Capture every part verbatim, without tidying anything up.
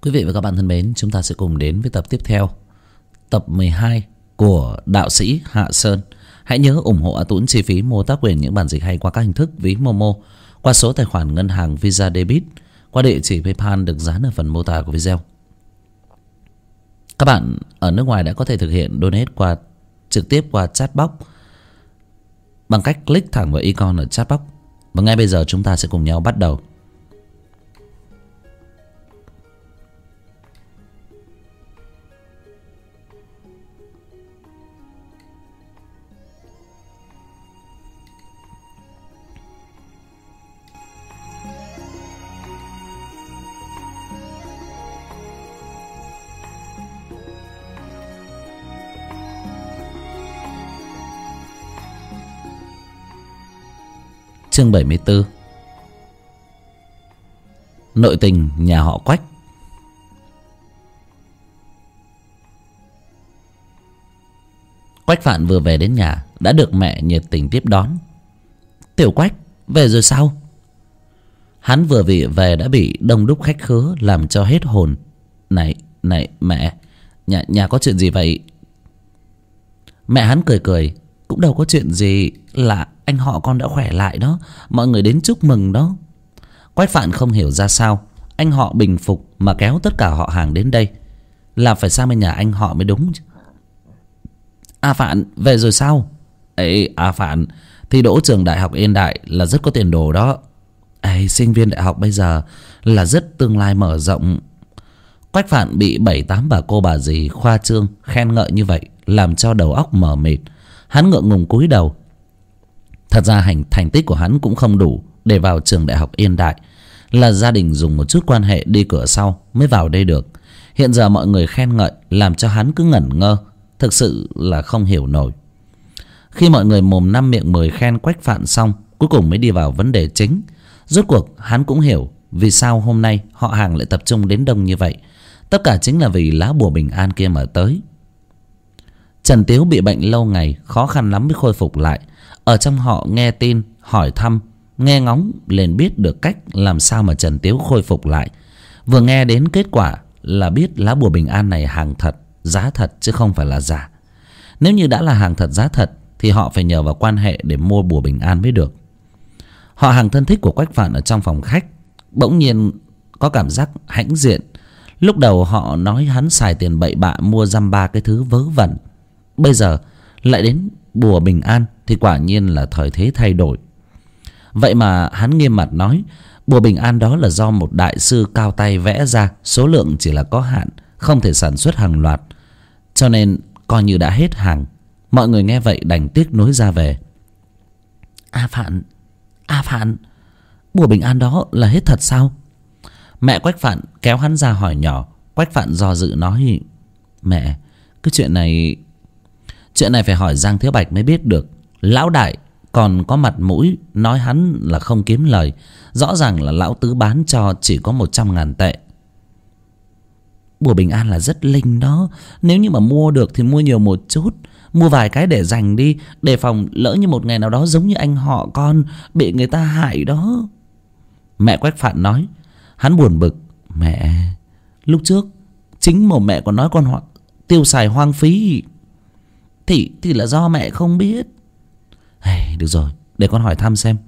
Quý vị và các bạn thân mến, chúng ta sẽ cùng đến với tập tiếp theo, tập mười hai của đạo sĩ Hạ Sơn. Hãy nhớ ủng hộ A Tũng chi phí mua tác quyền những bản dịch hay qua các hình thức ví Momo, qua số tài khoản ngân hàng Visa Debit, qua địa chỉ PayPal được dán ở phần mô tả của video. Các bạn ở nước ngoài đã có thể thực hiện donate qua trực tiếp qua chatbox bằng cách click thẳng vào icon ở chatbox. Và ngay bây giờ chúng ta sẽ cùng nhau bắt đầu. Chương bảy mươi tư. Nội tình nhà họ Quách. Quách Phạn vừa về đến nhà đã được mẹ nhiệt tình tiếp đón. Tiểu Quách, về rồi sao? Hắn vừa vì về đã bị đông đúc khách khứa làm cho hết hồn. Này, này mẹ, nhà, nhà có chuyện gì vậy? Mẹ hắn cười cười. Cũng đâu có chuyện gì, là anh họ con đã khỏe lại đó, mọi người đến chúc mừng đó. Quách Phạn không hiểu ra sao anh họ bình phục mà kéo tất cả họ hàng đến đây, là phải sang bên nhà anh họ mới đúng. A Phạn về rồi sao? Ê A Phạn thì đỗ trường đại học Yên Đại là rất có tiền đồ đó. Ê, sinh viên đại học bây giờ là rất tương lai mở rộng. Quách Phạn bị bảy tám bà cô bà dì khoa trương khen ngợi như vậy làm cho đầu óc mờ mịt. Hắn ngượng ngùng cúi đầu. Thật ra hành thành tích của hắn cũng không đủ để vào trường đại học Yên Đại, là gia đình dùng một chút quan hệ đi cửa sau mới vào đây được. Hiện giờ mọi người khen ngợi làm cho hắn cứ ngẩn ngơ, thực sự là không hiểu nổi. Khi mọi người mồm năm miệng mười khen Quách Phạn xong, cuối cùng mới đi vào vấn đề chính. Rốt cuộc hắn cũng hiểu vì sao hôm nay họ hàng lại tập trung đến đông như vậy. Tất cả chính là vì lá bùa bình an kia mà tới. Trần Tiếu bị bệnh lâu ngày, khó khăn lắm mới khôi phục lại. Ở trong họ nghe tin, hỏi thăm, nghe ngóng liền biết được cách làm sao mà Trần Tiếu khôi phục lại. Vừa nghe đến kết quả là biết lá bùa bình an này hàng thật, giá thật chứ không phải là giả. Nếu như đã là hàng thật giá thật thì họ phải nhờ vào quan hệ để mua bùa bình an mới được. Họ hàng thân thích của Quách Phạn ở trong phòng khách bỗng nhiên có cảm giác hãnh diện. Lúc đầu họ nói hắn xài tiền bậy bạ mua dăm ba cái thứ vớ vẩn, bây giờ lại đến bùa bình an thì quả nhiên là thời thế thay đổi. Vậy mà hắn nghiêm mặt nói bùa bình an đó là do một đại sư cao tay vẽ ra, số lượng chỉ là có hạn, không thể sản xuất hàng loạt, cho nên coi như đã hết hàng. Mọi người nghe vậy đành tiếc nuối ra về. A Phạn, A Phạn, bùa bình an đó là hết thật sao? Mẹ Quách Phạn kéo hắn ra hỏi nhỏ. Quách Phạn do dự nói: Mẹ, cái chuyện này Chuyện này phải hỏi Giang Thiếu Bạch mới biết được. Lão đại còn có mặt mũi nói hắn là không kiếm lời. Rõ ràng là lão tứ bán cho chỉ có một trăm ngàn tệ. Bùa bình an là rất linh đó. Nếu như mà mua được thì mua nhiều một chút, mua vài cái để dành đi, đề phòng lỡ như một ngày nào đó giống như anh họ con bị người ta hại đó. Mẹ Quách Phạn nói. Hắn buồn bực. Mẹ, lúc trước chính mồm mẹ còn nói con ho- tiêu xài hoang phí. Thì, thì là do mẹ không biết. Hey, được rồi, để con hỏi thăm xem.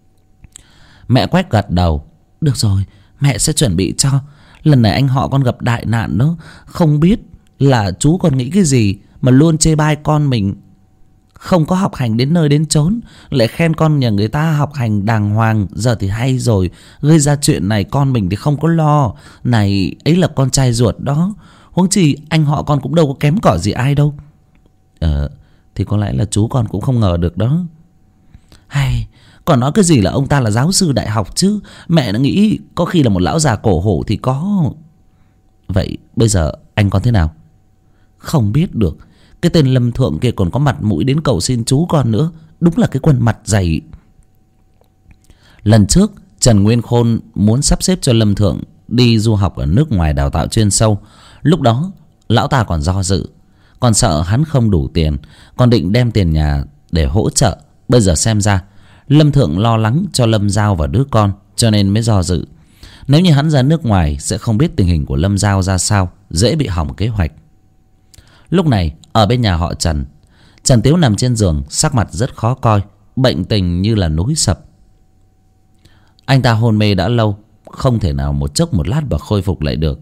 Mẹ Quách gật đầu. Được rồi, mẹ sẽ chuẩn bị cho. Lần này anh họ con gặp đại nạn đó, không biết là chú còn nghĩ cái gì mà luôn chê bai con mình không có học hành đến nơi đến chốn, lại khen con nhà người ta học hành đàng hoàng. Giờ thì hay rồi, gây ra chuyện này con mình thì không có lo. Này ấy là con trai ruột đó, huống chi anh họ con cũng đâu có kém cỏi gì ai đâu. Ờ, thì có lẽ là chú con cũng không ngờ được đó. Hay, còn nói cái gì là ông ta là giáo sư đại học chứ. Mẹ đã nghĩ có khi là một lão già cổ hủ thì có. Vậy bây giờ anh con thế nào? Không biết được. Cái tên Lâm Thượng kia còn có mặt mũi đến cầu xin chú con nữa. Đúng là cái quân mặt dày. Lần trước Trần Nguyên Khôn muốn sắp xếp cho Lâm Thượng đi du học ở nước ngoài đào tạo chuyên sâu. Lúc đó lão ta còn do dự, còn sợ hắn không đủ tiền, còn định đem tiền nhà để hỗ trợ. Bây giờ xem ra Lâm Thượng lo lắng cho Lâm Giao và đứa con, cho nên mới do dự. Nếu như hắn ra nước ngoài sẽ không biết tình hình của Lâm Giao ra sao, dễ bị hỏng kế hoạch. Lúc này ở bên nhà họ Trần, Trần Tiếu nằm trên giường, sắc mặt rất khó coi, bệnh tình như là núi sập. Anh ta hôn mê đã lâu, không thể nào một chốc một lát mà khôi phục lại được.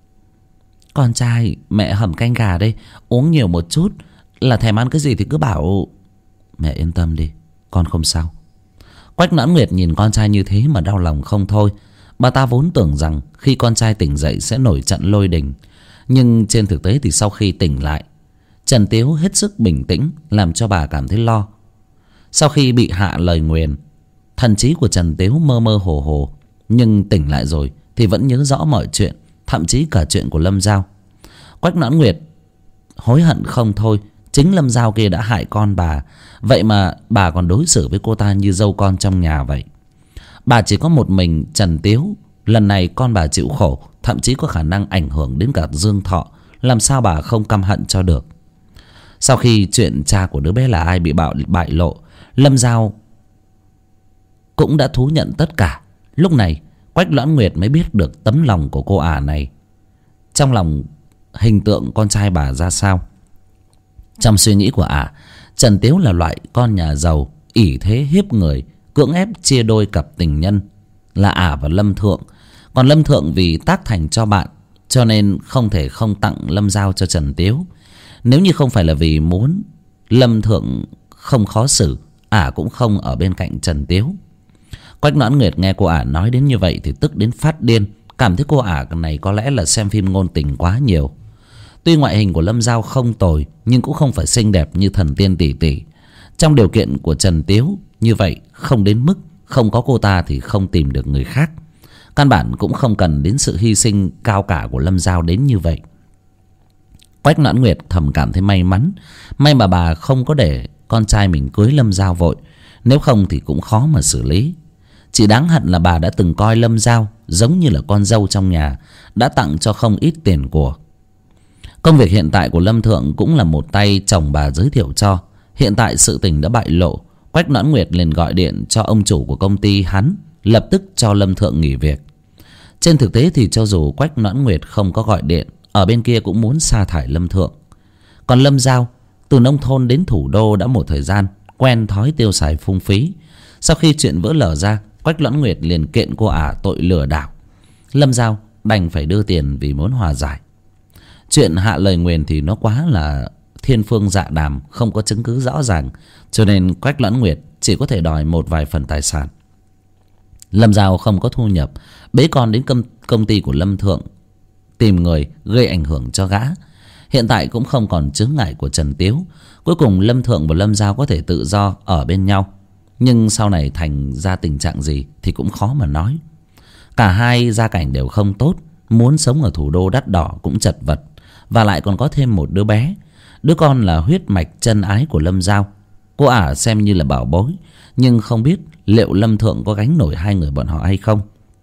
Con trai, mẹ hầm canh gà đây, uống nhiều một chút, là thèm ăn cái gì thì cứ bảo. Mẹ yên tâm đi, con không sao. Quách Noãn Nguyệt nhìn con trai như thế mà đau lòng không thôi. Bà ta vốn tưởng rằng khi con trai tỉnh dậy sẽ nổi trận lôi đình, nhưng trên thực tế thì sau khi tỉnh lại, Trần Tiếu hết sức bình tĩnh, làm cho bà cảm thấy lo. Sau khi bị hạ lời nguyền, thần trí của Trần Tiếu mơ mơ hồ hồ, nhưng tỉnh lại rồi thì vẫn nhớ rõ mọi chuyện, thậm chí cả chuyện của Lâm Giao. Quách Noãn Nguyệt hối hận không thôi. Chính Lâm Giao kia đã hại con bà, vậy mà bà còn đối xử với cô ta như dâu con trong nhà vậy. Bà chỉ có một mình Trần Tiếu, lần này con bà chịu khổ, thậm chí có khả năng ảnh hưởng đến cả Dương Thọ, làm sao bà không căm hận cho được. Sau khi chuyện cha của đứa bé là ai bị bạo bại lộ, Lâm Giao cũng đã thú nhận tất cả. Lúc này Quách Noãn Nguyệt mới biết được tấm lòng của cô ả này, trong lòng hình tượng con trai bà ra sao. Trong suy nghĩ của ả, Trần Tiếu là loại con nhà giàu, ỷ thế hiếp người, cưỡng ép chia đôi cặp tình nhân là ả và Lâm Thượng. Còn Lâm Thượng vì tác thành cho bạn, cho nên không thể không tặng Lâm Giao cho Trần Tiếu. Nếu như không phải là vì muốn Lâm Thượng không khó xử, ả cũng không ở bên cạnh Trần Tiếu. Quách Noãn Nguyệt nghe cô ả nói đến như vậy thì tức đến phát điên, cảm thấy cô ả này có lẽ là xem phim ngôn tình quá nhiều. Tuy ngoại hình của Lâm Giao không tồi, nhưng cũng không phải xinh đẹp như thần tiên tỷ tỷ. Trong điều kiện của Trần Tiếu như vậy, không đến mức không có cô ta thì không tìm được người khác. Căn bản cũng không cần đến sự hy sinh cao cả của Lâm Giao đến như vậy. Quách Noãn Nguyệt thầm cảm thấy may mắn. May mà bà không có để con trai mình cưới Lâm Giao vội, nếu không thì cũng khó mà xử lý. Chỉ đáng hận là bà đã từng coi Lâm Giao giống như là con dâu trong nhà, đã tặng cho không ít tiền của. Công việc hiện tại của Lâm Thượng cũng là một tay chồng bà giới thiệu cho. Hiện tại sự tình đã bại lộ, Quách Noãn Nguyệt liền gọi điện cho ông chủ của công ty hắn, lập tức cho Lâm Thượng nghỉ việc. Trên thực tế thì cho dù Quách Noãn Nguyệt không có gọi điện, ở bên kia cũng muốn sa thải Lâm Thượng. Còn Lâm Giao từ nông thôn đến thủ đô đã một thời gian, quen thói tiêu xài phung phí. Sau khi chuyện vỡ lở ra, Quách Noãn Nguyệt liền kiện cô ả tội lừa đảo. Lâm Giao đành phải đưa tiền vì muốn hòa giải. Chuyện hạ lời nguyền thì nó quá là thiên phương dạ đàm, không có chứng cứ rõ ràng, cho nên Quách Noãn Nguyệt chỉ có thể đòi một vài phần tài sản. Lâm Giao không có thu nhập, bế con đến công, công ty của Lâm Thượng tìm người gây ảnh hưởng cho gã. Hiện tại cũng không còn chướng ngại của Trần Tiếu. Cuối cùng Lâm Thượng và Lâm Giao có thể tự do ở bên nhau, nhưng sau này thành ra tình trạng gì thì cũng khó mà nói. Cả hai gia cảnh đều không tốt, muốn sống ở thủ đô đắt đỏ cũng chật vật, và lại còn có thêm một đứa bé. Đứa con là huyết mạch chân ái của Lâm Giao. Cô ả xem như là bảo bối, nhưng không biết liệu Lâm Thượng có gánh nổi hai người bọn họ hay không.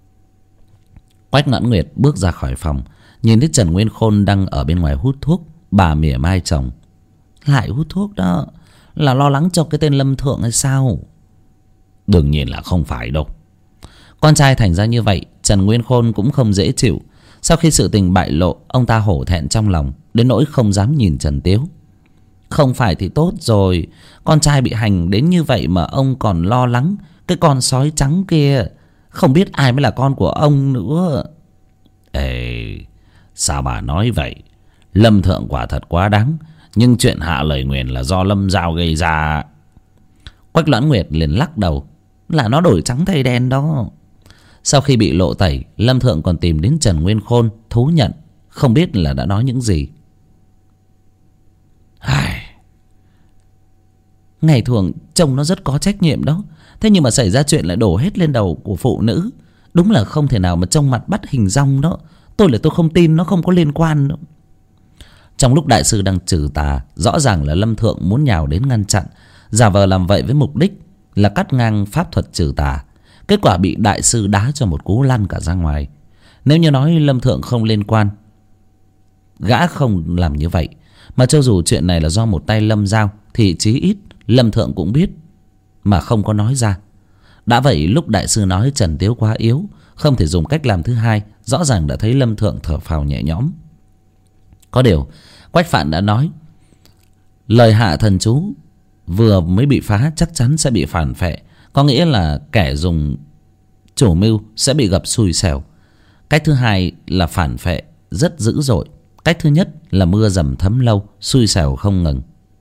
Quách Noãn Nguyệt bước ra khỏi phòng, nhìn thấy Trần Nguyên Khôn đang ở bên ngoài hút thuốc. Bà mỉa mai chồng: lại hút thuốc đó, là lo lắng cho cái tên Lâm Thượng hay sao? Đương nhiên là không phải đâu. Con trai thành ra như vậy, Trần Nguyên Khôn cũng không dễ chịu. Sau khi sự tình bại lộ, ông ta hổ thẹn trong lòng đến nỗi không dám nhìn Trần Tiếu. Không phải thì tốt rồi, con trai bị hành đến như vậy mà ông còn lo lắng cái con sói trắng kia, không biết ai mới là con của ông nữa. Ê, sao bà nói vậy? Lâm Thượng quả thật quá đáng, nhưng chuyện hạ lời nguyền là do Lâm Giao gây ra. Quách Noãn Nguyệt liền lắc đầu: là nó đổi trắng thay đen đó. Sau khi bị lộ tẩy, Lâm Thượng còn tìm đến Trần Nguyên Khôn thú nhận, không biết là đã nói những gì. Ai... ngày thường chồng nó rất có trách nhiệm đó, thế nhưng mà xảy ra chuyện lại đổ hết lên đầu của phụ nữ. Đúng là không thể nào mà trông mặt bắt hình dong đó. Tôi là tôi không tin nó không có liên quan đâu. Trong lúc đại sư đang trừ tà, rõ ràng là Lâm Thượng muốn nhào đến ngăn chặn, giả vờ làm vậy với mục đích là cắt ngang pháp thuật trừ tà. Kết quả bị đại sư đá cho một cú lăn cả ra ngoài. Nếu như nói Lâm Thượng không liên quan, gã không làm như vậy. Mà cho dù chuyện này là do một tay Lâm Giao, thì chí ít Lâm Thượng cũng biết mà không có nói ra. Đã vậy lúc đại sư nói Trần Tiếu quá yếu, không thể dùng cách làm thứ hai. Rõ ràng đã thấy Lâm Thượng thở phào nhẹ nhõm. Có điều Quách Phạn đã nói lời hạ thần chú vừa mới bị phá chắc chắn sẽ bị phản phệ, có nghĩa là kẻ dùng chủ mưu sẽ bị gặp xui xẻo. Cách thứ hai là phản phệ rất dữ dội. Cách thứ nhất là mưa dầm thấm lâu, xui xẻo không ngừng.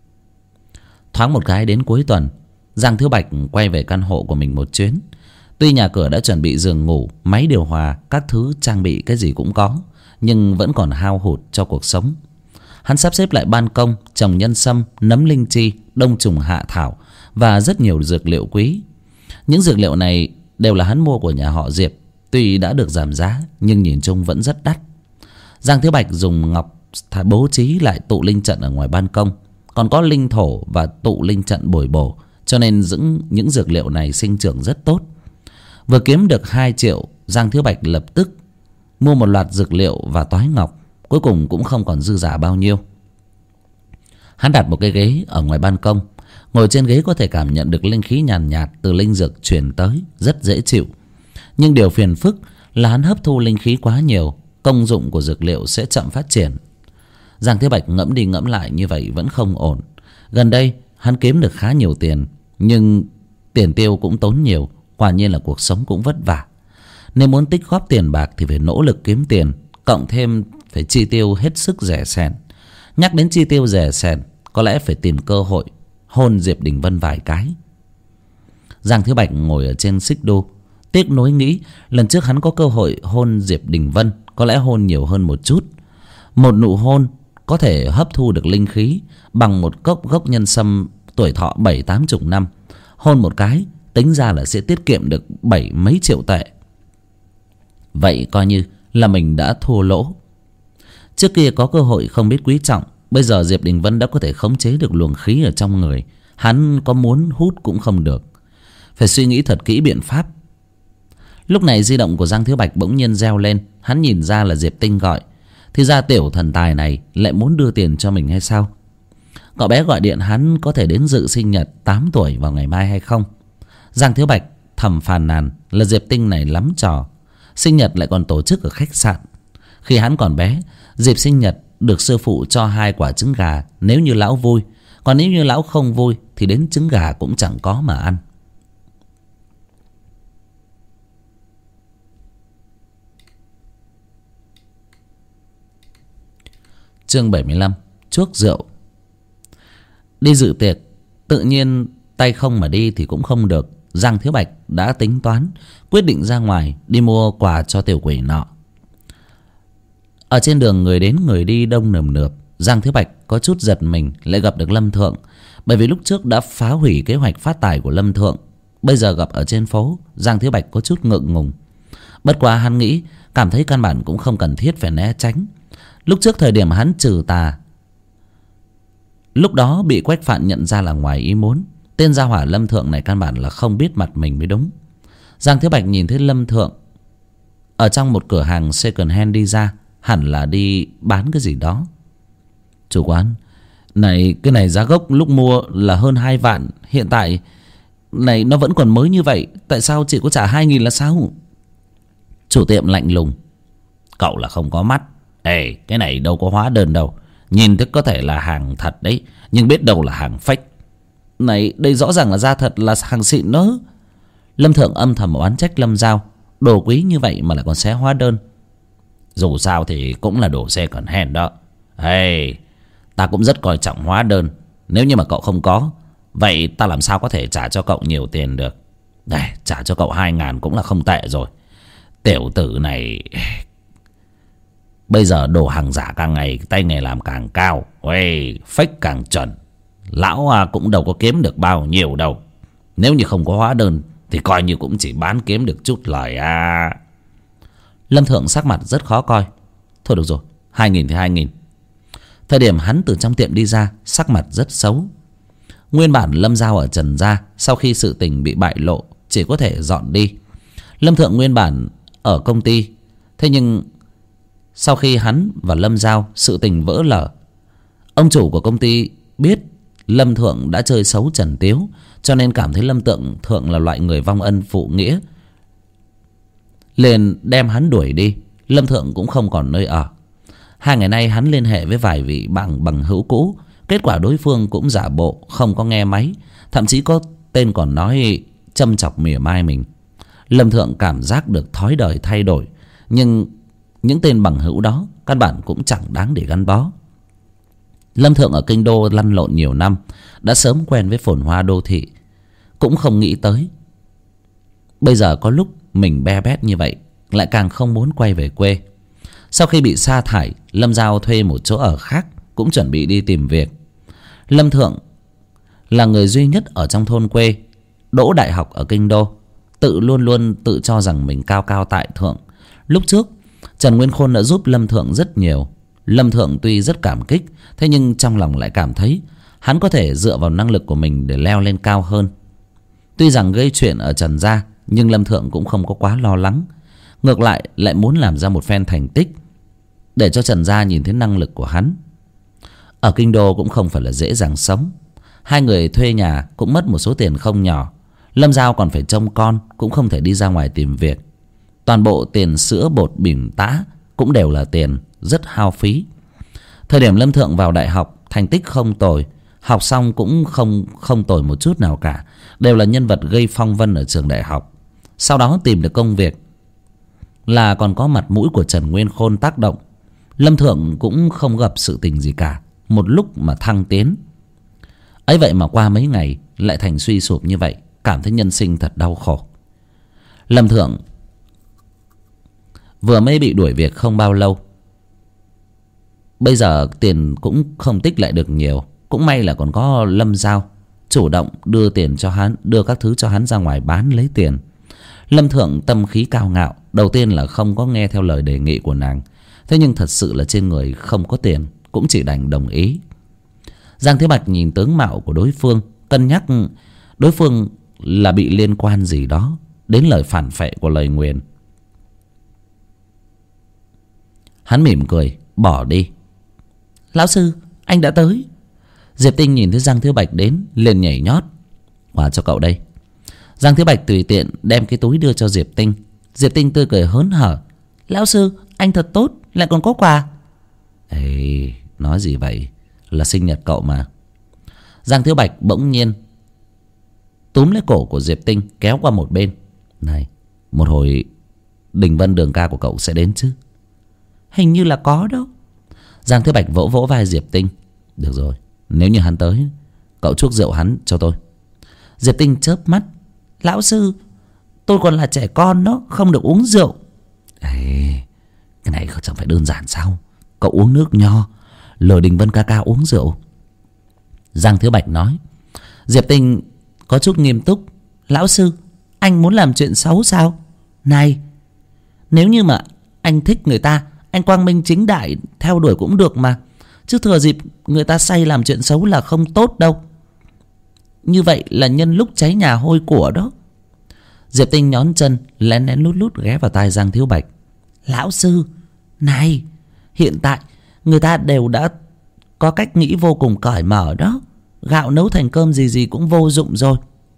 Thoáng một cái đến cuối tuần, Giang Thiếu Bạch quay về căn hộ của mình một chuyến. Tuy nhà cửa đã chuẩn bị giường ngủ, máy điều hòa, các thứ trang bị cái gì cũng có, nhưng vẫn còn hao hụt cho cuộc sống. Hắn sắp xếp lại ban công, trồng nhân sâm, nấm linh chi, đông trùng hạ thảo và rất nhiều dược liệu quý. Những dược liệu này đều là hắn mua của nhà họ Diệp. Tuy đã được giảm giá nhưng nhìn chung vẫn rất đắt. Giang Thiếu Bạch dùng ngọc bố trí lại tụ linh trận ở ngoài ban công, còn có linh thổ và tụ linh trận bồi bổ, cho nên những, những dược liệu này sinh trưởng rất tốt. Vừa kiếm được hai triệu, Giang Thiếu Bạch lập tức mua một loạt dược liệu và toái ngọc. Cuối cùng cũng không còn dư giả bao nhiêu. Hắn đặt một cái ghế ở ngoài ban công. Ngồi trên ghế có thể cảm nhận được linh khí nhàn nhạt, nhạt từ linh dược truyền tới, rất dễ chịu. Nhưng điều phiền phức là hắn hấp thu linh khí quá nhiều, công dụng của dược liệu sẽ chậm phát triển. Giang Thế Bạch ngẫm đi ngẫm lại như vậy vẫn không ổn. Gần đây hắn kiếm được khá nhiều tiền, nhưng tiền tiêu cũng tốn nhiều. Quả nhiên là cuộc sống cũng vất vả. Nếu muốn tích góp tiền bạc thì phải nỗ lực kiếm tiền, cộng thêm phải chi tiêu hết sức rẻ sẻn. Nhắc đến chi tiêu rẻ sẻn, có lẽ phải tìm cơ hội hôn Diệp Đình Vân vài cái. Giang Thiếu Bạch ngồi ở trên xích đu, tiếc nuối nghĩ lần trước hắn có cơ hội hôn Diệp Đình Vân, có lẽ hôn nhiều hơn một chút. Một nụ hôn có thể hấp thu được linh khí bằng một cốc gốc nhân sâm tuổi thọ bảy tám chục năm. Hôn một cái tính ra là sẽ tiết kiệm được bảy mấy triệu tệ. Vậy coi như là mình đã thua lỗ. Trước kia có cơ hội không biết quý trọng, bây giờ Diệp Đình Vân đã có thể khống chế được luồng khí ở trong người. Hắn có muốn hút cũng không được. Phải suy nghĩ thật kỹ biện pháp. Lúc này di động của Giang Thiếu Bạch bỗng nhiên reo lên. Hắn nhìn ra là Diệp Tinh gọi. Thì ra tiểu thần tài này lại muốn đưa tiền cho mình hay sao? Cậu bé gọi điện hắn có thể đến dự sinh nhật tám tuổi vào ngày mai hay không? Giang Thiếu Bạch thầm phàn nàn là Diệp Tinh này lắm trò. Sinh nhật lại còn tổ chức ở khách sạn. Khi hắn còn bé, dịp sinh nhật được sư phụ cho hai quả trứng gà nếu như lão vui. Còn nếu như lão không vui thì đến trứng gà cũng chẳng có mà ăn. Chương bảy mươi lăm. Chuốc rượu. Đi dự tiệc, tự nhiên tay không mà đi thì cũng không được. Giang Thiếu Bạch đã tính toán, quyết định ra ngoài đi mua quà cho tiểu quỷ nọ. Ở trên đường người đến người đi đông nườm nượp. Giang Thiếu Bạch có chút giật mình lại gặp được Lâm Thượng. Bởi vì lúc trước đã phá hủy kế hoạch phát tài của Lâm Thượng, bây giờ gặp ở trên phố, Giang Thiếu Bạch có chút ngượng ngùng. Bất quá hắn nghĩ, cảm thấy căn bản cũng không cần thiết phải né tránh. Lúc trước thời điểm hắn trừ tà, lúc đó bị Quách Phạn nhận ra là ngoài ý muốn. Tên gia hỏa Lâm Thượng này căn bản là không biết mặt mình mới đúng. Giang Thiếu Bạch nhìn thấy Lâm Thượng ở trong một cửa hàng second hand đi ra, hẳn là đi bán cái gì đó. Chủ quán, này cái này giá gốc lúc mua là hơn hai vạn, hiện tại này nó vẫn còn mới như vậy, tại sao chỉ có trả hai nghìn là sao? Chủ tiệm lạnh lùng, cậu là không có mắt. Ê, cái này đâu có hóa đơn đâu, nhìn thức có thể là hàng thật đấy, nhưng biết đâu là hàng fake. Này, đây rõ ràng là da thật, là hàng xịn nữa. Lâm Thượng âm thầm oán trách Lâm Giao, đồ quý như vậy mà lại còn xé hóa đơn. Dù sao thì cũng là đồ xe còn hèn đó. Hey, ta cũng rất coi trọng hóa đơn. Nếu như mà cậu không có, vậy ta làm sao có thể trả cho cậu nhiều tiền được? Đây, trả cho cậu hai ngàn cũng là không tệ rồi. Tiểu tử này, bây giờ đồ hàng giả càng ngày tay nghề làm càng cao, hey, fake càng chuẩn. Lão à, cũng đâu có kiếm được bao nhiêu đâu. Nếu như không có hóa đơn thì coi như cũng chỉ bán kiếm được chút lời à. Lâm Thượng sắc mặt rất khó coi. Thôi được rồi, hai nghìn thì hai nghìn. Thời điểm hắn từ trong tiệm đi ra, sắc mặt rất xấu. Nguyên bản Lâm Giao ở Trần Gia, sau khi sự tình bị bại lộ, chỉ có thể dọn đi. Lâm Thượng nguyên bản ở công ty, thế nhưng sau khi hắn và Lâm Giao sự tình vỡ lở, ông chủ của công ty biết Lâm Thượng đã chơi xấu Trần Tiếu, cho nên cảm thấy Lâm Tượng Thượng là loại người vong ân phụ nghĩa. liền đem hắn đuổi đi. Lâm Thượng cũng không còn nơi ở. Hai ngày nay hắn liên hệ với vài vị bằng bằng hữu cũ, kết quả đối phương cũng giả bộ không có nghe máy, thậm chí có tên còn nói châm chọc mỉa mai mình. Lâm Thượng cảm giác được thói đời thay đổi, nhưng những tên bằng hữu đó căn bản cũng chẳng đáng để gắn bó. Lâm Thượng ở kinh đô lăn lộn nhiều năm, đã sớm quen với phồn hoa đô thị, cũng không nghĩ tới bây giờ có lúc mình be bét như vậy, lại càng không muốn quay về quê. Sau khi bị sa thải, Lâm Giao thuê một chỗ ở khác, cũng chuẩn bị đi tìm việc. Lâm Thượng là người duy nhất ở trong thôn quê đỗ đại học ở kinh đô, tự luôn luôn tự cho rằng mình cao cao tại thượng. Lúc trước Trần Nguyên Khôn đã giúp Lâm Thượng rất nhiều. Lâm Thượng tuy rất cảm kích, thế nhưng trong lòng lại cảm thấy hắn có thể dựa vào năng lực của mình để leo lên cao hơn. Tuy rằng gây chuyện ở Trần gia, nhưng Lâm Thượng cũng không có quá lo lắng. Ngược lại lại muốn làm ra một phen thành tích, để cho Trần gia nhìn thấy năng lực của hắn. Ở kinh đô cũng không phải là dễ dàng sống. Hai người thuê nhà cũng mất một số tiền không nhỏ. Lâm Giao còn phải trông con, cũng không thể đi ra ngoài tìm việc. Toàn bộ tiền sữa bột bỉm tã cũng đều là tiền, rất hao phí. Thời điểm Lâm Thượng vào đại học, thành tích không tồi, học xong cũng không không tồi một chút nào cả, đều là nhân vật gây phong vân ở trường đại học. Sau đó tìm được công việc, là còn có mặt mũi của Trần Nguyên Khôn tác động. Lâm Thượng cũng không gặp sự tình gì cả, một lúc mà thăng tiến. Ấy vậy mà qua mấy ngày lại thành suy sụp như vậy, cảm thấy nhân sinh thật đau khổ. Lâm Thượng vừa mới bị đuổi việc không bao lâu, bây giờ tiền cũng không tích lại được nhiều. Cũng may là còn có Lâm Giao chủ động đưa tiền cho hắn, đưa các thứ cho hắn ra ngoài bán lấy tiền. Lâm Thượng tâm khí cao ngạo, đầu tiên là không có nghe theo lời đề nghị của nàng. Thế nhưng thật sự là trên người không có tiền, cũng chỉ đành đồng ý. Giang Thiếu Bạch nhìn tướng mạo của đối phương, cân nhắc đối phương là bị liên quan gì đó đến lời phản phệ của lời nguyền. Hắn mỉm cười bỏ đi. Lão sư, anh đã tới. Diệp Tinh nhìn thấy Giang Thiếu Bạch đến, liền nhảy nhót. Quà cho cậu đây. Giang Thiếu Bạch tùy tiện đem cái túi đưa cho Diệp Tinh. Diệp Tinh tươi cười hớn hở. Lão sư, anh thật tốt, lại còn có quà. Ê, nói gì vậy, là sinh nhật cậu mà. Giang Thiếu Bạch bỗng nhiên túm lấy cổ của Diệp Tinh, kéo qua một bên. Này, một hồi Đình Vân đường ca của cậu sẽ đến chứ? Hình như là có đâu. Giang Thiếu Bạch vỗ vỗ vai Diệp Tinh. Được rồi, nếu như hắn tới, cậu chuốc rượu hắn cho tôi. Diệp Tinh chớp mắt. Lão sư, tôi còn là trẻ con đó, không được uống rượu. Ê, cái này chẳng phải đơn giản sao? Cậu uống nước nho, lờ Đình Vân ca ca uống rượu. Giang Thiếu Bạch nói. Diệp Tinh có chút nghiêm túc. Lão sư, anh muốn làm chuyện xấu sao? Này, nếu như mà anh thích người ta, anh quang minh chính đại theo đuổi cũng được mà. Chứ thừa dịp người ta say làm chuyện xấu là không tốt đâu. Như vậy là nhân lúc cháy nhà hôi của đó. Diệp Tinh nhón chân, lén lén lút lút ghé vào tai Giang Thiếu Bạch. Lão sư, này, hiện tại người ta đều đã có cách nghĩ vô cùng cởi mở đó. Gạo nấu thành cơm gì gì cũng vô dụng rồi.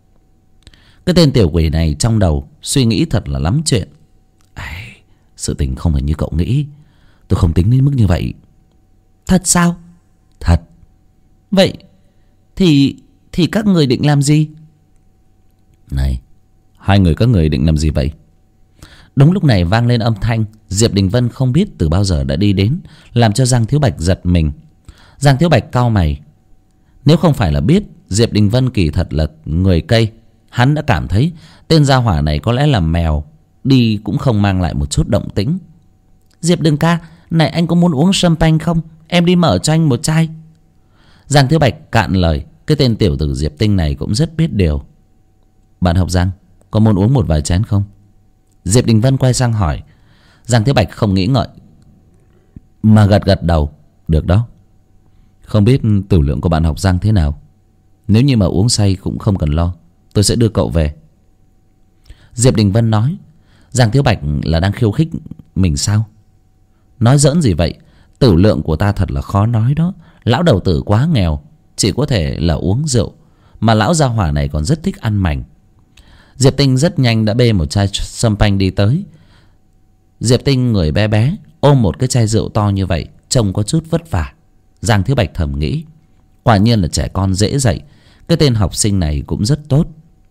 Cái tên tiểu quỷ này trong đầu suy nghĩ thật là lắm chuyện. À, sự tình không phải như cậu nghĩ. Tôi không tính đến mức như vậy. Thật sao? Thật. Vậy thì Thì các người định làm gì? Này, hai người các người định làm gì vậy? Đúng lúc này vang lên âm thanh. Diệp Đình Vân không biết từ bao giờ đã đi đến, làm cho Giang Thiếu Bạch giật mình. Giang Thiếu Bạch cau mày. Nếu không phải là biết Diệp Đình Vân kỳ thật là người cây, hắn đã cảm thấy tên gia hỏa này có lẽ là mèo, đi cũng không mang lại một chút động tĩnh. Diệp đừng ca, này anh có muốn uống champagne không? Em đi mở cho anh một chai. Giang Thiếu Bạch cạn lời. Cái tên tiểu tử Diệp Tinh này cũng rất biết điều. Bạn học Giang, có muốn uống một vài chén không? Diệp Đình Vân quay sang hỏi. Giang Thiếu Bạch không nghĩ ngợi mà gật gật đầu. Được đó. Không biết tử lượng của bạn học Giang thế nào? Nếu như mà uống say cũng không cần lo, tôi sẽ đưa cậu về. Diệp Đình Vân nói. Giang Thiếu Bạch là đang khiêu khích mình sao? Nói giỡn gì vậy? Tử lượng của ta thật là khó nói đó. Lão đầu tử quá nghèo, chỉ có thể là uống rượu, mà lão gia hỏa này còn rất thích ăn mảnh. Diệp Tinh rất nhanh đã bê một chai champagne đi tới. Diệp Tinh người bé bé ôm một cái chai rượu to như vậy, trông có chút vất vả. Giang Thiếu Bạch thầm nghĩ, quả nhiên là trẻ con dễ dạy, cái tên học sinh này cũng rất tốt.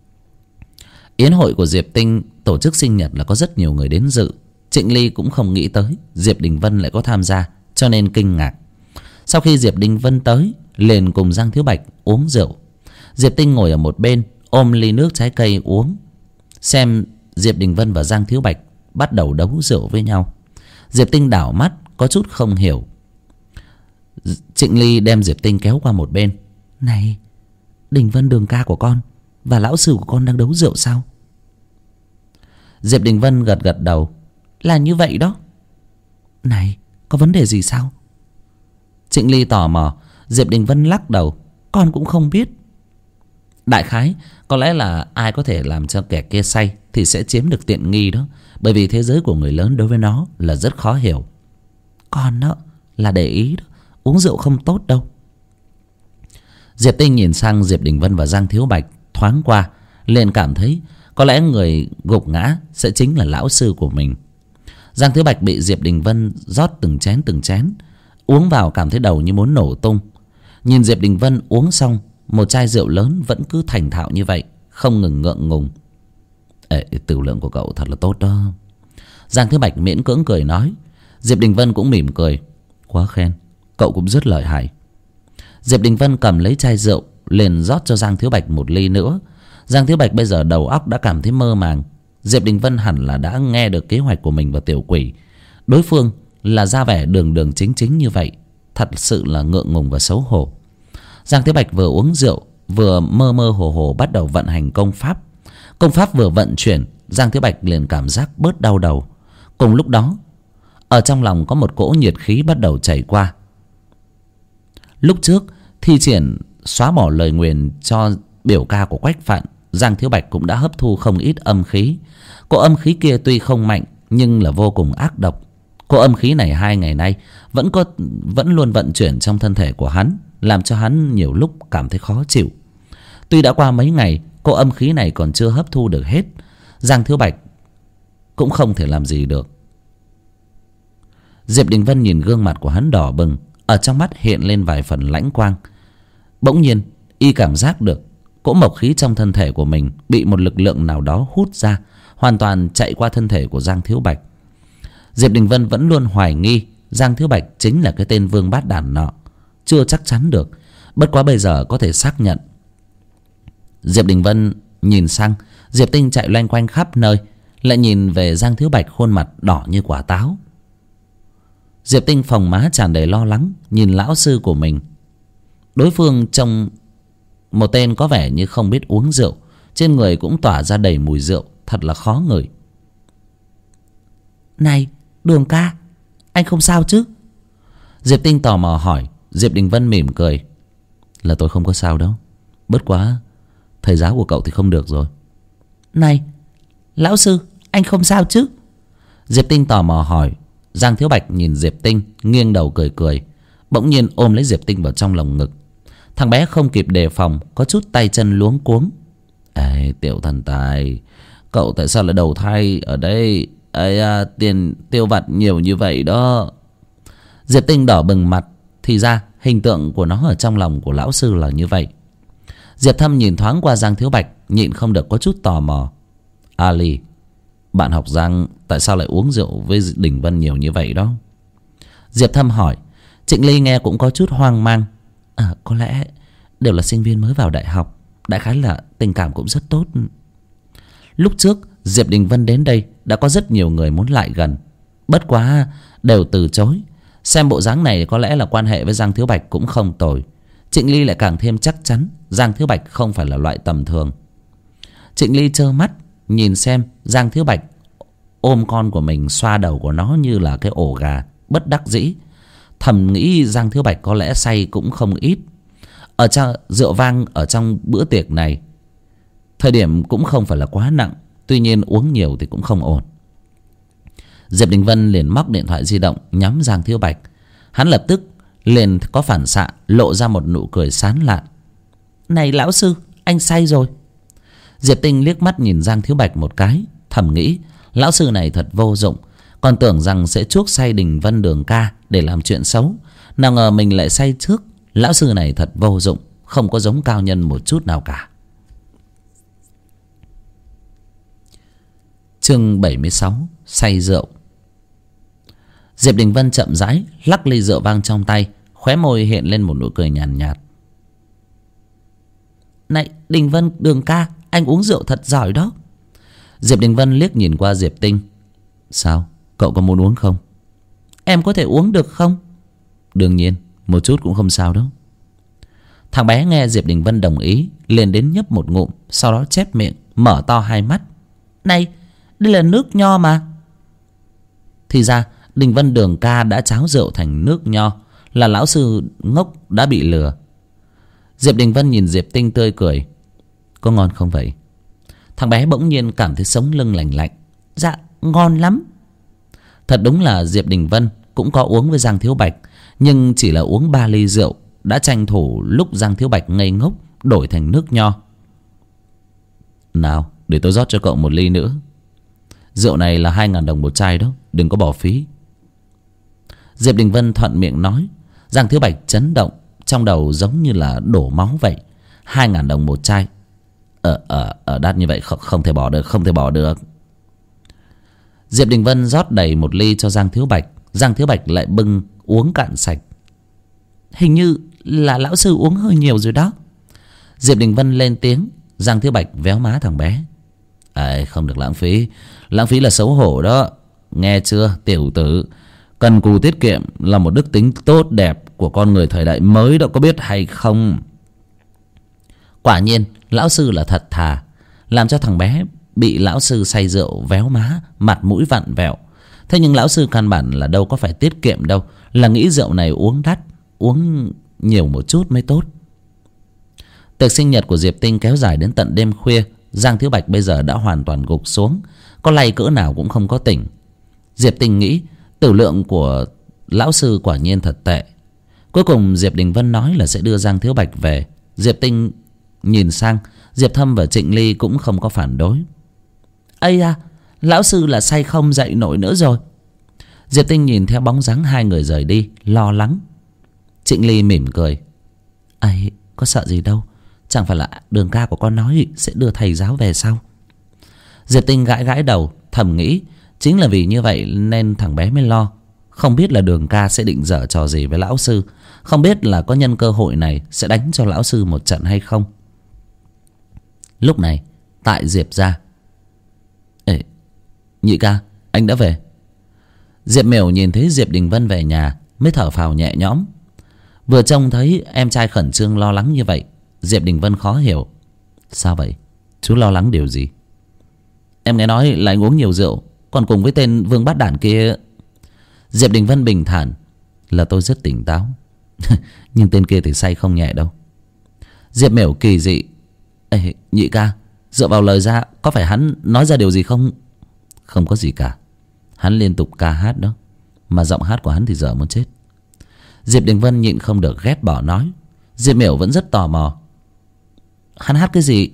Yến hội của Diệp Tinh tổ chức sinh nhật là có rất nhiều người đến dự. Trịnh Ly cũng không nghĩ tới Diệp Đình Vân lại có tham gia, cho nên kinh ngạc. Sau khi Diệp Đình Vân tới, liền cùng Giang Thiếu Bạch uống rượu. Diệp Tinh ngồi ở một bên ôm ly nước trái cây uống, xem Diệp Đình Vân và Giang Thiếu Bạch bắt đầu đấu rượu với nhau. Diệp Tinh đảo mắt có chút không hiểu. Trịnh Ly đem Diệp Tinh kéo qua một bên. Này, Đình Vân đường ca của con và lão sư của con đang đấu rượu sao? Diệp Đình Vân gật gật đầu. Là như vậy đó. Này, có vấn đề gì sao? Trịnh Ly tò mò. Diệp Đình Vân lắc đầu. Con cũng không biết. Đại khái có lẽ là ai có thể làm cho kẻ kia say thì sẽ chiếm được tiện nghi đó. Bởi vì thế giới của người lớn đối với nó là rất khó hiểu. Con đó là để ý đó, uống rượu không tốt đâu. Diệp Tinh nhìn sang Diệp Đình Vân và Giang Thiếu Bạch thoáng qua, liền cảm thấy có lẽ người gục ngã sẽ chính là lão sư của mình. Giang Thiếu Bạch bị Diệp Đình Vân rót từng chén từng chén, uống vào cảm thấy đầu như muốn nổ tung. Nhìn Diệp Đình Vân uống xong một chai rượu lớn vẫn cứ thành thạo như vậy, không ngừng ngượng ngùng. Ê, tiểu lượng của cậu thật là tốt đó. Giang Thiếu Bạch miễn cưỡng cười nói. Diệp Đình Vân cũng mỉm cười. Quá khen, cậu cũng rất lợi hại. Diệp Đình Vân cầm lấy chai rượu, liền rót cho Giang Thiếu Bạch một ly nữa. Giang Thiếu Bạch bây giờ đầu óc đã cảm thấy mơ màng. Diệp Đình Vân hẳn là đã nghe được kế hoạch của mình và tiểu quỷ. Đối phương là ra vẻ đường đường chính chính như vậy, thật sự là ngượng ngùng và xấu hổ. Giang Thiếu Bạch vừa uống rượu vừa mơ mơ hồ hồ bắt đầu vận hành công pháp. Công pháp vừa vận chuyển, Giang Thiếu Bạch liền cảm giác bớt đau đầu. Cùng lúc đó, ở trong lòng có một cỗ nhiệt khí bắt đầu chảy qua. Lúc trước thi triển xóa bỏ lời nguyền cho biểu ca của Quách Phạn, Giang Thiếu Bạch cũng đã hấp thu không ít âm khí. Cỗ âm khí kia tuy không mạnh nhưng là vô cùng ác độc. Cỗ âm khí này hai ngày nay vẫn có vẫn luôn vận chuyển trong thân thể của hắn, làm cho hắn nhiều lúc cảm thấy khó chịu. Tuy đã qua mấy ngày, cỗ âm khí này còn chưa hấp thu được hết. Giang Thiếu Bạch cũng không thể làm gì được. Diệp Đình Vân nhìn gương mặt của hắn đỏ bừng, ở trong mắt hiện lên vài phần lãnh quang. Bỗng nhiên y cảm giác được cỗ mộc khí trong thân thể của mình bị một lực lượng nào đó hút ra, hoàn toàn chạy qua thân thể của Giang Thiếu Bạch. Diệp Đình Vân vẫn luôn hoài nghi Giang Thiếu Bạch chính là cái tên vương bát đản nọ, chưa chắc chắn được, bất quá bây giờ có thể xác nhận. Diệp Đình Vân nhìn sang Diệp Tinh chạy loanh quanh khắp nơi, lại nhìn về Giang Thiếu Bạch khuôn mặt đỏ như quả táo. Diệp Tinh phồng má tràn đầy lo lắng nhìn lão sư của mình. Đối phương trông một tên có vẻ như không biết uống rượu, trên người cũng tỏa ra đầy mùi rượu, thật là khó ngửi. Này Đường ca, anh không sao chứ? Diệp Tinh tò mò hỏi. Diệp Đình Vân mỉm cười. Là tôi không có sao đâu, bất quá thầy giáo của cậu thì không được rồi. Này lão sư, anh không sao chứ? Diệp Tinh tò mò hỏi. Giang Thiếu Bạch nhìn Diệp Tinh, nghiêng đầu cười cười, bỗng nhiên ôm lấy Diệp Tinh vào trong lồng ngực. Thằng bé không kịp đề phòng, có chút tay chân luống cuống. Ê, tiểu thần tài, cậu tại sao lại đầu thai ở đây? Ê, à, tiền tiêu vặt nhiều như vậy đó. Diệp Tinh đỏ bừng mặt. Thì ra hình tượng của nó ở trong lòng của lão sư là như vậy. Diệp Thâm nhìn thoáng qua Giang Thiếu Bạch, nhịn không được có chút tò mò. Ali, bạn học Giang tại sao lại uống rượu với Đình Vân nhiều như vậy đó? Diệp Thâm hỏi. Trịnh Ly nghe cũng có chút hoang mang. À, có lẽ đều là sinh viên mới vào đại học, đại khái là tình cảm cũng rất tốt. Lúc trước Diệp Đình Vân đến đây đã có rất nhiều người muốn lại gần, bất quá đều từ chối. Xem bộ dáng này có lẽ là quan hệ với Giang Thiếu Bạch cũng không tồi. Trịnh Ly lại càng thêm chắc chắn Giang Thiếu Bạch không phải là loại tầm thường. Trịnh Ly trơ mắt nhìn xem Giang Thiếu Bạch ôm con của mình, xoa đầu của nó như là cái ổ gà, bất đắc dĩ. Thầm nghĩ Giang Thiếu Bạch có lẽ say cũng không ít. Ở trong rượu vang ở trong bữa tiệc này, thời điểm cũng không phải là quá nặng, tuy nhiên uống nhiều thì cũng không ổn. Diệp Đình Vân liền móc điện thoại di động nhắm Giang Thiếu Bạch. Hắn lập tức liền có phản xạ lộ ra một nụ cười sán lạn. Này lão sư, anh say rồi. Diệp Tinh liếc mắt nhìn Giang Thiếu Bạch một cái, thầm nghĩ lão sư này thật vô dụng. Còn tưởng rằng sẽ chuốc say Đình Vân Đường ca để làm chuyện xấu, nào ngờ mình lại say trước. Lão sư này thật vô dụng, không có giống cao nhân một chút nào cả. Chương bảy mươi sáu. Say rượu. Diệp Đình Vân chậm rãi lắc ly rượu vang trong tay, khóe môi hiện lên một nụ cười nhàn nhạt, nhạt. Này Đình Vân Đường ca, anh uống rượu thật giỏi đó. Diệp Đình Vân liếc nhìn qua Diệp Tinh. Sao, cậu có muốn uống không? Em có thể uống được không? Đương nhiên, một chút cũng không sao đâu. Thằng bé nghe Diệp Đình Vân đồng ý, liền đến nhấp một ngụm, sau đó chép miệng, mở to hai mắt. Này, đây là nước nho mà. Thì ra Đình Vân Đường ca đã cháo rượu thành nước nho, là lão sư ngốc đã bị lừa. Diệp Đình Vân nhìn Diệp Tinh tươi cười. Có ngon không vậy? Thằng bé bỗng nhiên cảm thấy sống lưng lành lạnh. Dạ ngon lắm. Thật đúng là Diệp Đình Vân cũng có uống với Giang Thiếu Bạch, nhưng chỉ là uống ba ly rượu đã tranh thủ lúc Giang Thiếu Bạch ngây ngốc đổi thành nước nho. Nào, để tôi rót cho cậu một ly nữa. Rượu này là hai ngàn đồng một chai đó, đừng có bỏ phí. Diệp Đình Vân thuận miệng nói. Giang Thiếu Bạch chấn động, trong đầu giống như là đổ máu vậy. Hai ngàn đồng một chai. Ờ, ờ, ờ đắt như vậy không, không thể bỏ được, không thể bỏ được. Diệp Đình Vân rót đầy một ly cho Giang Thiếu Bạch. Giang Thiếu Bạch lại bưng uống cạn sạch. Hình như là lão sư uống hơi nhiều rồi đó. Diệp Đình Vân lên tiếng. Giang Thiếu Bạch véo má thằng bé. À, không được lãng phí. Lãng phí là xấu hổ đó. Nghe chưa tiểu tử? Cần cù tiết kiệm là một đức tính tốt đẹp của con người thời đại mới đó, có biết hay không? Quả nhiên lão sư là thật thà, làm cho thằng bé bị lão sư say rượu véo má, mặt mũi vặn vẹo. Thế nhưng lão sư căn bản là đâu có phải tiết kiệm đâu, là nghĩ rượu này uống đắt, uống nhiều một chút mới tốt. Tiệc sinh nhật của Diệp Tinh kéo dài đến tận đêm khuya. Giang Thiếu Bạch bây giờ đã hoàn toàn gục xuống, có lay cỡ nào cũng không có tỉnh. Diệp Tinh nghĩ tiểu lượng của lão sư quả nhiên thật tệ. Cuối cùng Diệp Đình Vân nói là sẽ đưa Giang Thiếu Bạch về. Diệp Tinh nhìn sang Diệp Thâm và Trịnh Ly cũng không có phản đối. Ây à, lão sư là say không dậy nổi nữa rồi. Diệp Tinh nhìn theo bóng dáng hai người rời đi, lo lắng. Trịnh Ly mỉm cười. Ây, có sợ gì đâu, chẳng phải là Đường ca của con nói sẽ đưa thầy giáo về sao? Diệp Tinh gãi gãi đầu, thầm nghĩ chính là vì như vậy nên thằng bé mới lo. Không biết là Đường ca sẽ định giở trò gì với lão sư, không biết là có nhân cơ hội này sẽ đánh cho lão sư một trận hay không. Lúc này tại Diệp gia. Ê, nhị ca, anh đã về. Diệp Miểu nhìn thấy Diệp Đình Vân về nhà mới thở phào nhẹ nhõm. Vừa trông thấy em trai khẩn trương lo lắng như vậy, Diệp Đình Vân khó hiểu. Sao vậy? Chú lo lắng điều gì? Em nghe nói là anh uống nhiều rượu, còn cùng với tên Vương Bát Đản kia. Diệp Đình Vân bình thản. Là tôi rất tỉnh táo. Nhưng tên kia thì say không nhẹ đâu. Diệp Miểu kỳ dị. Ê, nhị ca, dựa vào lời ra, có phải hắn nói ra điều gì không? Không có gì cả. Hắn liên tục ca hát đó, mà giọng hát của hắn thì dở muốn chết. Diệp Đình Vân nhịn không được ghét bỏ nói. Diệp Miểu vẫn rất tò mò. Hắn hát cái gì?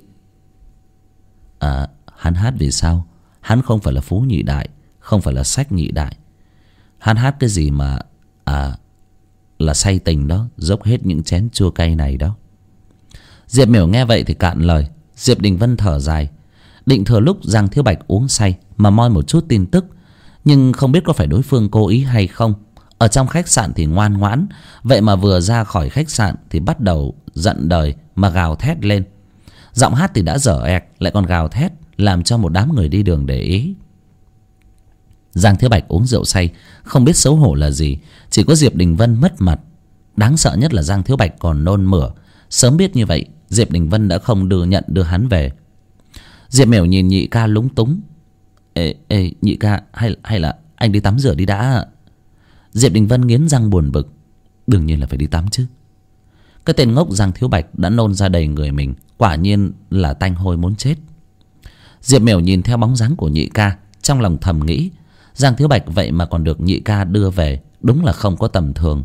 À, hắn hát vì sao? Hắn không phải là Phú Nhị Đại, không phải là Sách Nhị Đại. Hắn hát cái gì mà À, là say tình đó, dốc hết những chén chua cay này đó. Diệp Miểu nghe vậy thì cạn lời. Diệp Đình Vân thở dài, định thừa lúc Giang Thiếu Bạch uống say mà moi một chút tin tức, nhưng không biết có phải đối phương cố ý hay không. Ở trong khách sạn thì ngoan ngoãn, vậy mà vừa ra khỏi khách sạn thì bắt đầu giận đời mà gào thét lên. Giọng hát thì đã dở ẹc, lại còn gào thét, làm cho một đám người đi đường để ý. Giang Thiếu Bạch uống rượu say, không biết xấu hổ là gì, chỉ có Diệp Đình Vân mất mặt. Đáng sợ nhất là Giang Thiếu Bạch còn nôn mửa. Sớm biết như vậy, Diệp Đình Vân đã không đưa nhận đưa hắn về. Diệp Miểu nhìn nhị ca lúng túng. Ê, ê nhị ca, hay, hay là anh đi tắm rửa đi đã. Diệp Đình Vân nghiến răng buồn bực. Đương nhiên là phải đi tắm chứ. Cái tên ngốc Giang Thiếu Bạch đã nôn ra đầy người mình, quả nhiên là tanh hôi muốn chết. Diệp Miểu nhìn theo bóng dáng của nhị ca, trong lòng thầm nghĩ, Giang Thiếu Bạch vậy mà còn được nhị ca đưa về, đúng là không có tầm thường.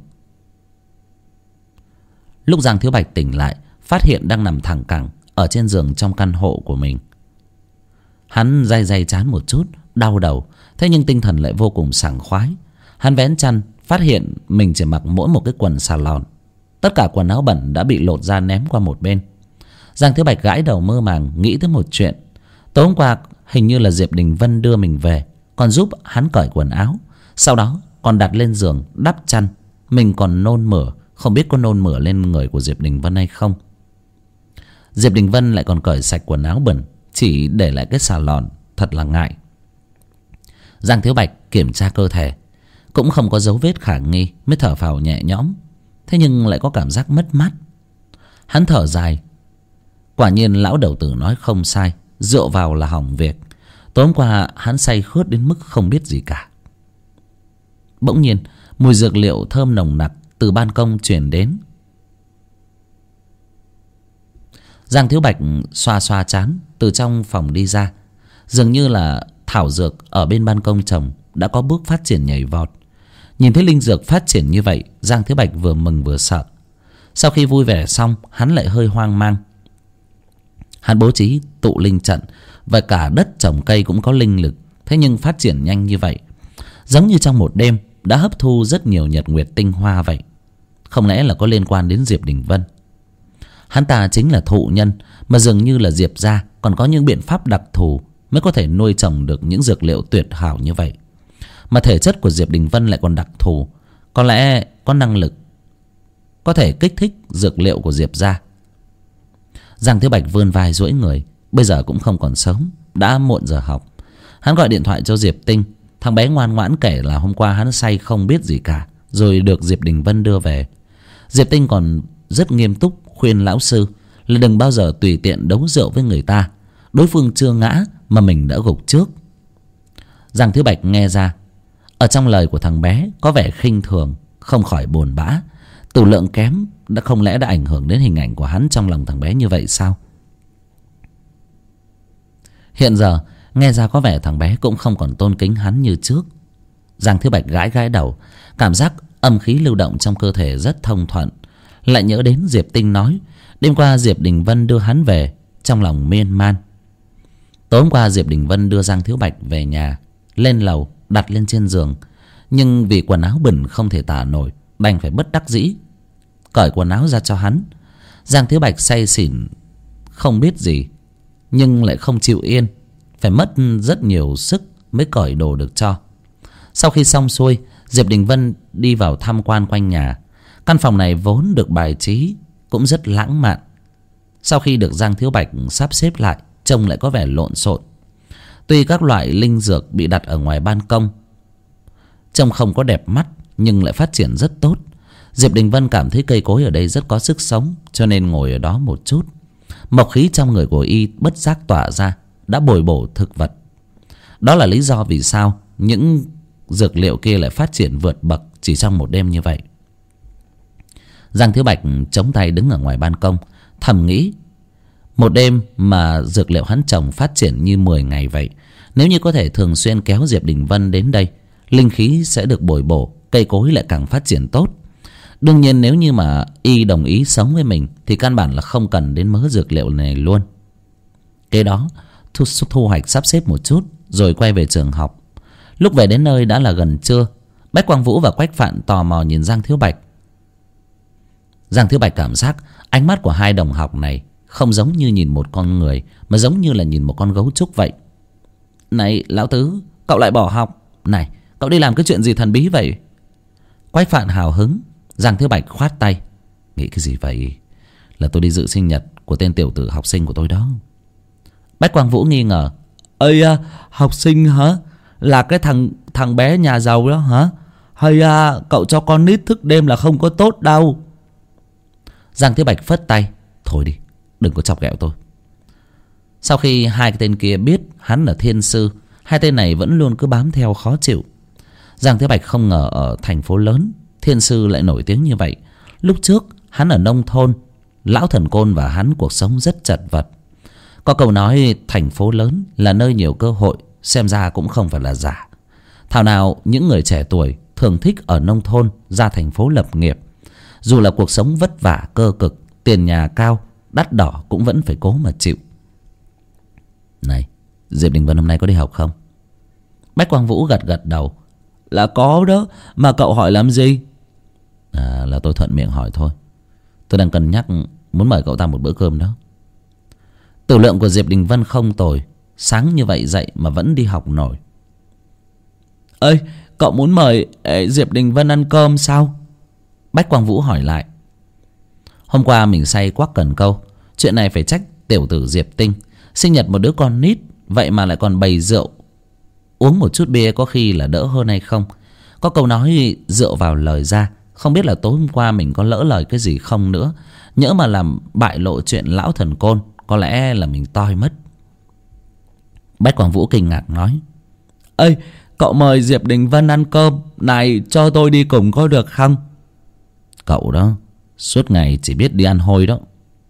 Lúc Giang Thiếu Bạch tỉnh lại, phát hiện đang nằm thẳng cẳng ở trên giường trong căn hộ của mình. Hắn day day chán một chút, đau đầu, Thế nhưng tinh thần lại vô cùng sảng khoái. Hắn vén chăn, phát hiện mình chỉ mặc mỗi một cái quần xà lòn. Tất cả quần áo bẩn đã bị lột ra ném qua một bên. Giang Thiếu Bạch gãi đầu mơ màng nghĩ tới một chuyện. Tối hôm qua hình như là Diệp Đình Vân đưa mình về, còn giúp hắn cởi quần áo, sau đó còn đặt lên giường đắp chăn. Mình còn nôn mửa, không biết có nôn mửa lên người của Diệp Đình Vân hay không. Diệp Đình Vân lại còn cởi sạch quần áo bẩn, chỉ để lại cái xà lòn, thật là ngại. Giang Thiếu Bạch kiểm tra cơ thể, cũng không có dấu vết khả nghi, mới thở phào nhẹ nhõm. Thế nhưng lại có cảm giác mất mát. Hắn thở dài. Quả nhiên lão đầu tử nói không sai, rượu vào là hỏng việc. Tối hôm qua hắn say khướt đến mức không biết gì cả. Bỗng nhiên mùi dược liệu thơm nồng nặc từ ban công truyền đến. Giang Thiếu Bạch xoa xoa trán, từ trong phòng đi ra. Dường như là thảo dược ở bên ban công trồng đã có bước phát triển nhảy vọt. Nhìn thấy linh dược phát triển như vậy, Giang Thiếu Bạch vừa mừng vừa sợ. Sau khi vui vẻ xong, hắn lại hơi hoang mang. Hắn bố trí tụ linh trận, và cả đất trồng cây cũng có linh lực. Thế nhưng phát triển nhanh như vậy, giống như trong một đêm đã hấp thu rất nhiều nhật nguyệt tinh hoa vậy. Không lẽ là có liên quan đến Diệp Đình Vân? Hắn ta chính là thụ nhân, mà dường như là Diệp gia còn có những biện pháp đặc thù mới có thể nuôi trồng được những dược liệu tuyệt hảo như vậy. Mà thể chất của Diệp Đình Vân lại còn đặc thù, có lẽ có năng lực có thể kích thích dược liệu của Diệp gia. Giang Thiếu Bạch vươn vai duỗi người. Bây giờ cũng không còn sớm, đã muộn giờ học. Hắn gọi điện thoại cho Diệp Tinh. Thằng bé ngoan ngoãn kể là hôm qua hắn say không biết gì cả, rồi được Diệp Đình Vân đưa về. Diệp Tinh còn rất nghiêm túc khuyên lão sư là đừng bao giờ tùy tiện đấu rượu với người ta. Đối phương chưa ngã mà mình đã gục trước. Giang Thiếu Bạch nghe ra, ở trong lời của thằng bé có vẻ khinh thường, không khỏi buồn bã. Tử lượng kém đã không lẽ đã ảnh hưởng đến hình ảnh của hắn trong lòng thằng bé như vậy sao? Hiện giờ nghe ra có vẻ thằng bé cũng không còn tôn kính hắn như trước. Giang Thiếu Bạch gãi gãi đầu, cảm giác âm khí lưu động trong cơ thể rất thông thuận. Lại nhớ đến Diệp Tinh nói đêm qua Diệp Đình Vân đưa hắn về, trong lòng miên man. Tối hôm qua Diệp Đình Vân đưa Giang Thiếu Bạch về nhà, lên lầu đặt lên trên giường. Nhưng vì quần áo bẩn không thể tả nổi, đành phải bất đắc dĩ cởi quần áo ra cho hắn. Giang Thiếu Bạch say xỉn không biết gì, nhưng lại không chịu yên, phải mất rất nhiều sức mới cởi đồ được cho. Sau khi xong xuôi, Diệp Đình Vân đi vào tham quan quanh nhà. Căn phòng này vốn được bài trí cũng rất lãng mạn. Sau khi được Giang Thiếu Bạch sắp xếp lại, trông lại có vẻ lộn xộn. Tuy các loại linh dược bị đặt ở ngoài ban công trông không có đẹp mắt, nhưng lại phát triển rất tốt. Diệp Đình Vân cảm thấy cây cối ở đây rất có sức sống, cho nên ngồi ở đó một chút. Mộc khí trong người của y bất giác tỏa ra, đã bồi bổ thực vật. Đó là lý do vì sao những dược liệu kia lại phát triển vượt bậc chỉ trong một đêm như vậy. Giang Thiếu Bạch chống tay đứng ở ngoài ban công, thầm nghĩ, một đêm mà dược liệu hắn trồng phát triển như mười ngày vậy. Nếu như có thể thường xuyên kéo Diệp Đình Vân đến đây, linh khí sẽ được bồi bổ, cây cối lại càng phát triển tốt. Đương nhiên nếu như mà y đồng ý sống với mình thì căn bản là không cần đến mớ dược liệu này luôn. Kế đó thu, thu hoạch sắp xếp một chút, rồi quay về trường học. Lúc về đến nơi đã là gần trưa. Bách Quang Vũ và Quách Phạn tò mò nhìn Giang Thiếu Bạch. Giang Thiếu Bạch cảm giác ánh mắt của hai đồng học này không giống như nhìn một con người, mà giống như là nhìn một con gấu trúc vậy. Này lão tứ, cậu lại bỏ học. Này, cậu đi làm cái chuyện gì thần bí vậy? Quách Phạn hào hứng. Giang Thiếu Bạch khoát tay. Nghĩ cái gì vậy? Là tôi đi dự sinh nhật của tên tiểu tử học sinh của tôi đó. Bách Quang Vũ nghi ngờ. Ây à, học sinh hả? Là cái thằng thằng bé nhà giàu đó hả? Hay à, cậu cho con nít thức đêm là không có tốt đâu. Giang Thiếu Bạch phất tay. Thôi đi, đừng có chọc ghẹo tôi. Sau khi hai cái tên kia biết hắn là thiên sư, hai tên này vẫn luôn cứ bám theo khó chịu. Giang Thiếu Bạch không ngờ ở thành phố lớn thiên sư lại nổi tiếng như vậy. Lúc trước hắn ở nông thôn, lão thần côn và hắn cuộc sống rất chật vật. Có câu nói thành phố lớn là nơi nhiều cơ hội, xem ra cũng không phải là giả. Thảo nào những người trẻ tuổi thường thích ở nông thôn ra thành phố lập nghiệp. Dù là cuộc sống vất vả cơ cực, tiền nhà cao, đắt đỏ cũng vẫn phải cố mà chịu. Này, Diệp Đình Vân hôm nay có đi học không? Bách Quang Vũ gật gật đầu. Là có đó, mà cậu hỏi làm gì? À, là tôi thuận miệng hỏi thôi. Tôi đang cân nhắc muốn mời cậu ta một bữa cơm đó. Tử lượng của Diệp Đình Vân không tồi. Sáng như vậy dậy mà vẫn đi học nổi. Ơi, cậu muốn mời Diệp Đình Vân ăn cơm sao? Bách Quang Vũ hỏi lại. Hôm qua mình say quắc cần câu. Chuyện này phải trách tiểu tử Diệp Tinh. Sinh nhật một đứa con nít, vậy mà lại còn bày rượu. Uống một chút bia có khi là đỡ hơn hay không. Có câu nói rượu vào lời ra. Không biết là tối hôm qua mình có lỡ lời cái gì không nữa. Nhỡ mà làm bại lộ chuyện lão thần côn, có lẽ là mình toi mất. Bách Quang Vũ kinh ngạc nói. Ê, cậu mời Diệp Đình Vân ăn cơm này, cho tôi đi cùng có được không? Cậu đó suốt ngày chỉ biết đi ăn hôi đó.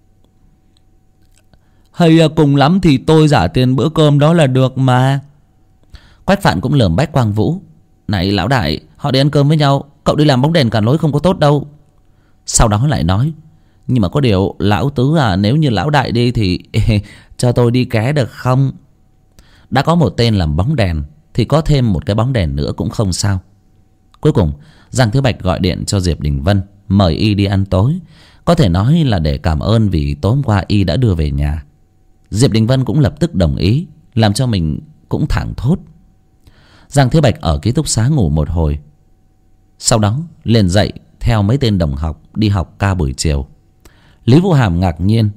Hay cùng lắm thì tôi trả tiền bữa cơm đó là được mà. Quách Phạn cũng lườm Bách Quang Vũ. Này lão đại, họ đi ăn cơm với nhau, cậu đi làm bóng đèn cản lối không có tốt đâu. Sau đó lại nói. Nhưng mà có điều lão tứ à, nếu như lão đại đi thì cho tôi đi ké được không? Đã có một tên làm bóng đèn thì có thêm một cái bóng đèn nữa cũng không sao. Cuối cùng Giang Thiếu Bạch gọi điện cho Diệp Đình Vân, mời y đi ăn tối. Có thể nói là để cảm ơn vì tối hôm qua y đã đưa về nhà. Diệp Đình Vân cũng lập tức đồng ý, làm cho mình cũng thảng thốt. Giang Thiếu Bạch ở ký túc xá ngủ một hồi, sau đó liền dậy theo mấy tên đồng học đi học ca buổi chiều. Lý Vũ Hàm ngạc nhiên.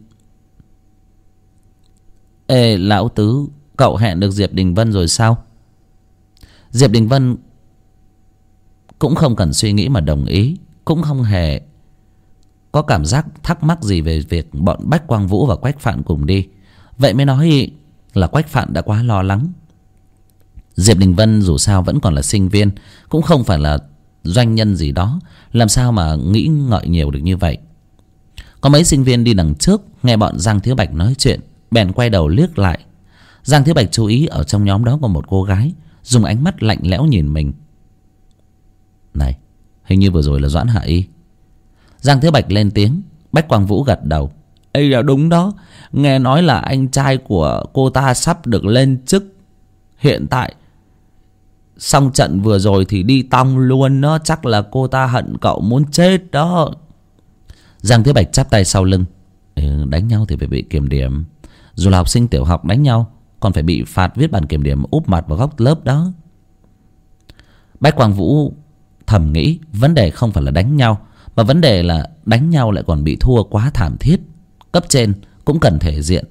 Ê lão tứ, cậu hẹn được Diệp Đình Vân rồi sao? Diệp Đình Vân cũng không cần suy nghĩ mà đồng ý, cũng không hề có cảm giác thắc mắc gì về việc bọn Bách Quang Vũ và Quách Phạn cùng đi. Vậy mới nói là Quách Phạn đã quá lo lắng. Diệp Đình Vân dù sao vẫn còn là sinh viên, cũng không phải là doanh nhân gì đó, làm sao mà nghĩ ngợi nhiều được như vậy. Có mấy sinh viên đi đằng trước nghe bọn Giang Thiếu Bạch nói chuyện, bèn quay đầu liếc lại. Giang Thiếu Bạch chú ý ở trong nhóm đó có một cô gái dùng ánh mắt lạnh lẽo nhìn mình. Này, hình như vừa rồi là Doãn Hạ Y. Giang Thiếu Bạch lên tiếng. Bách Quang Vũ gật đầu. Ê là đúng đó, nghe nói là anh trai của cô ta sắp được lên chức. Hiện tại xong trận vừa rồi thì đi tong luôn đó. Chắc là cô ta hận cậu muốn chết đó. Giang Thiếu Bạch chắp tay sau lưng. Ừ, đánh nhau thì phải bị kiểm điểm. Dù là học sinh tiểu học đánh nhau còn phải bị phạt viết bản kiểm điểm úp mặt vào góc lớp đó. Bách Quang Vũ thầm nghĩ vấn đề không phải là đánh nhau, mà vấn đề là đánh nhau lại còn bị thua quá thảm thiết. Cấp trên cũng cần thể diện.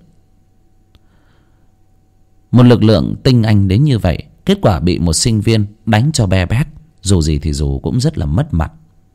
Một lực lượng tinh anh đến như vậy, kết quả bị một sinh viên đánh cho be bét, dù gì thì dù cũng rất là mất mặt.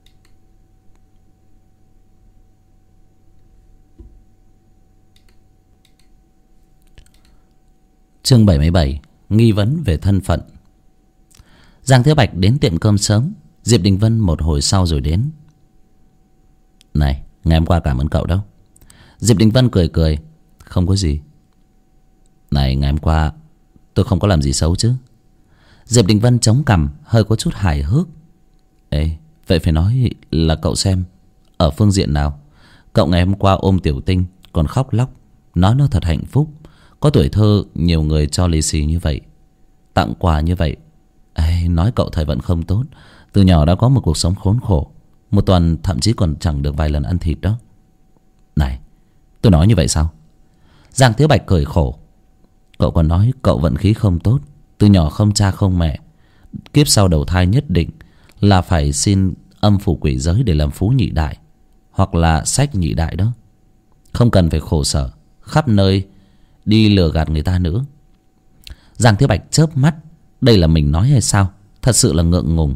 Chương bảy mươi bảy. Nghi vấn về thân phận. Giang Thiếu Bạch đến tiệm cơm sớm. Diệp Đình Vân một hồi sau rồi đến. Này, ngày hôm qua cảm ơn cậu đâu. Diệp Đình Vân cười cười. Không có gì. Này, ngày hôm qua tôi không có làm gì xấu chứ? Diệp Đình Vân chống cằm, hơi có chút hài hước. Ê, vậy phải nói là cậu xem ở phương diện nào. Cậu ngày hôm qua ôm Tiểu Tinh còn khóc lóc, nói nó thật hạnh phúc. Có tuổi thơ nhiều người cho lì xì như vậy, tặng quà như vậy. Ê, nói cậu thời vận không tốt, từ nhỏ đã có một cuộc sống khốn khổ, một tuần thậm chí còn chẳng được vài lần ăn thịt đó. Này, tôi nói như vậy sao? Giang Thiếu Bạch cười khổ. Cậu còn nói cậu vận khí không tốt, từ nhỏ không cha không mẹ, kiếp sau đầu thai nhất định là phải xin âm phủ quỷ giới để làm phú nhị đại, hoặc là sách nhị đại đó. Không cần phải khổ sở khắp nơi đi lừa gạt người ta nữa. Giang Thiếu Bạch chớp mắt. Đây là mình nói hay sao? Thật sự là ngượng ngùng.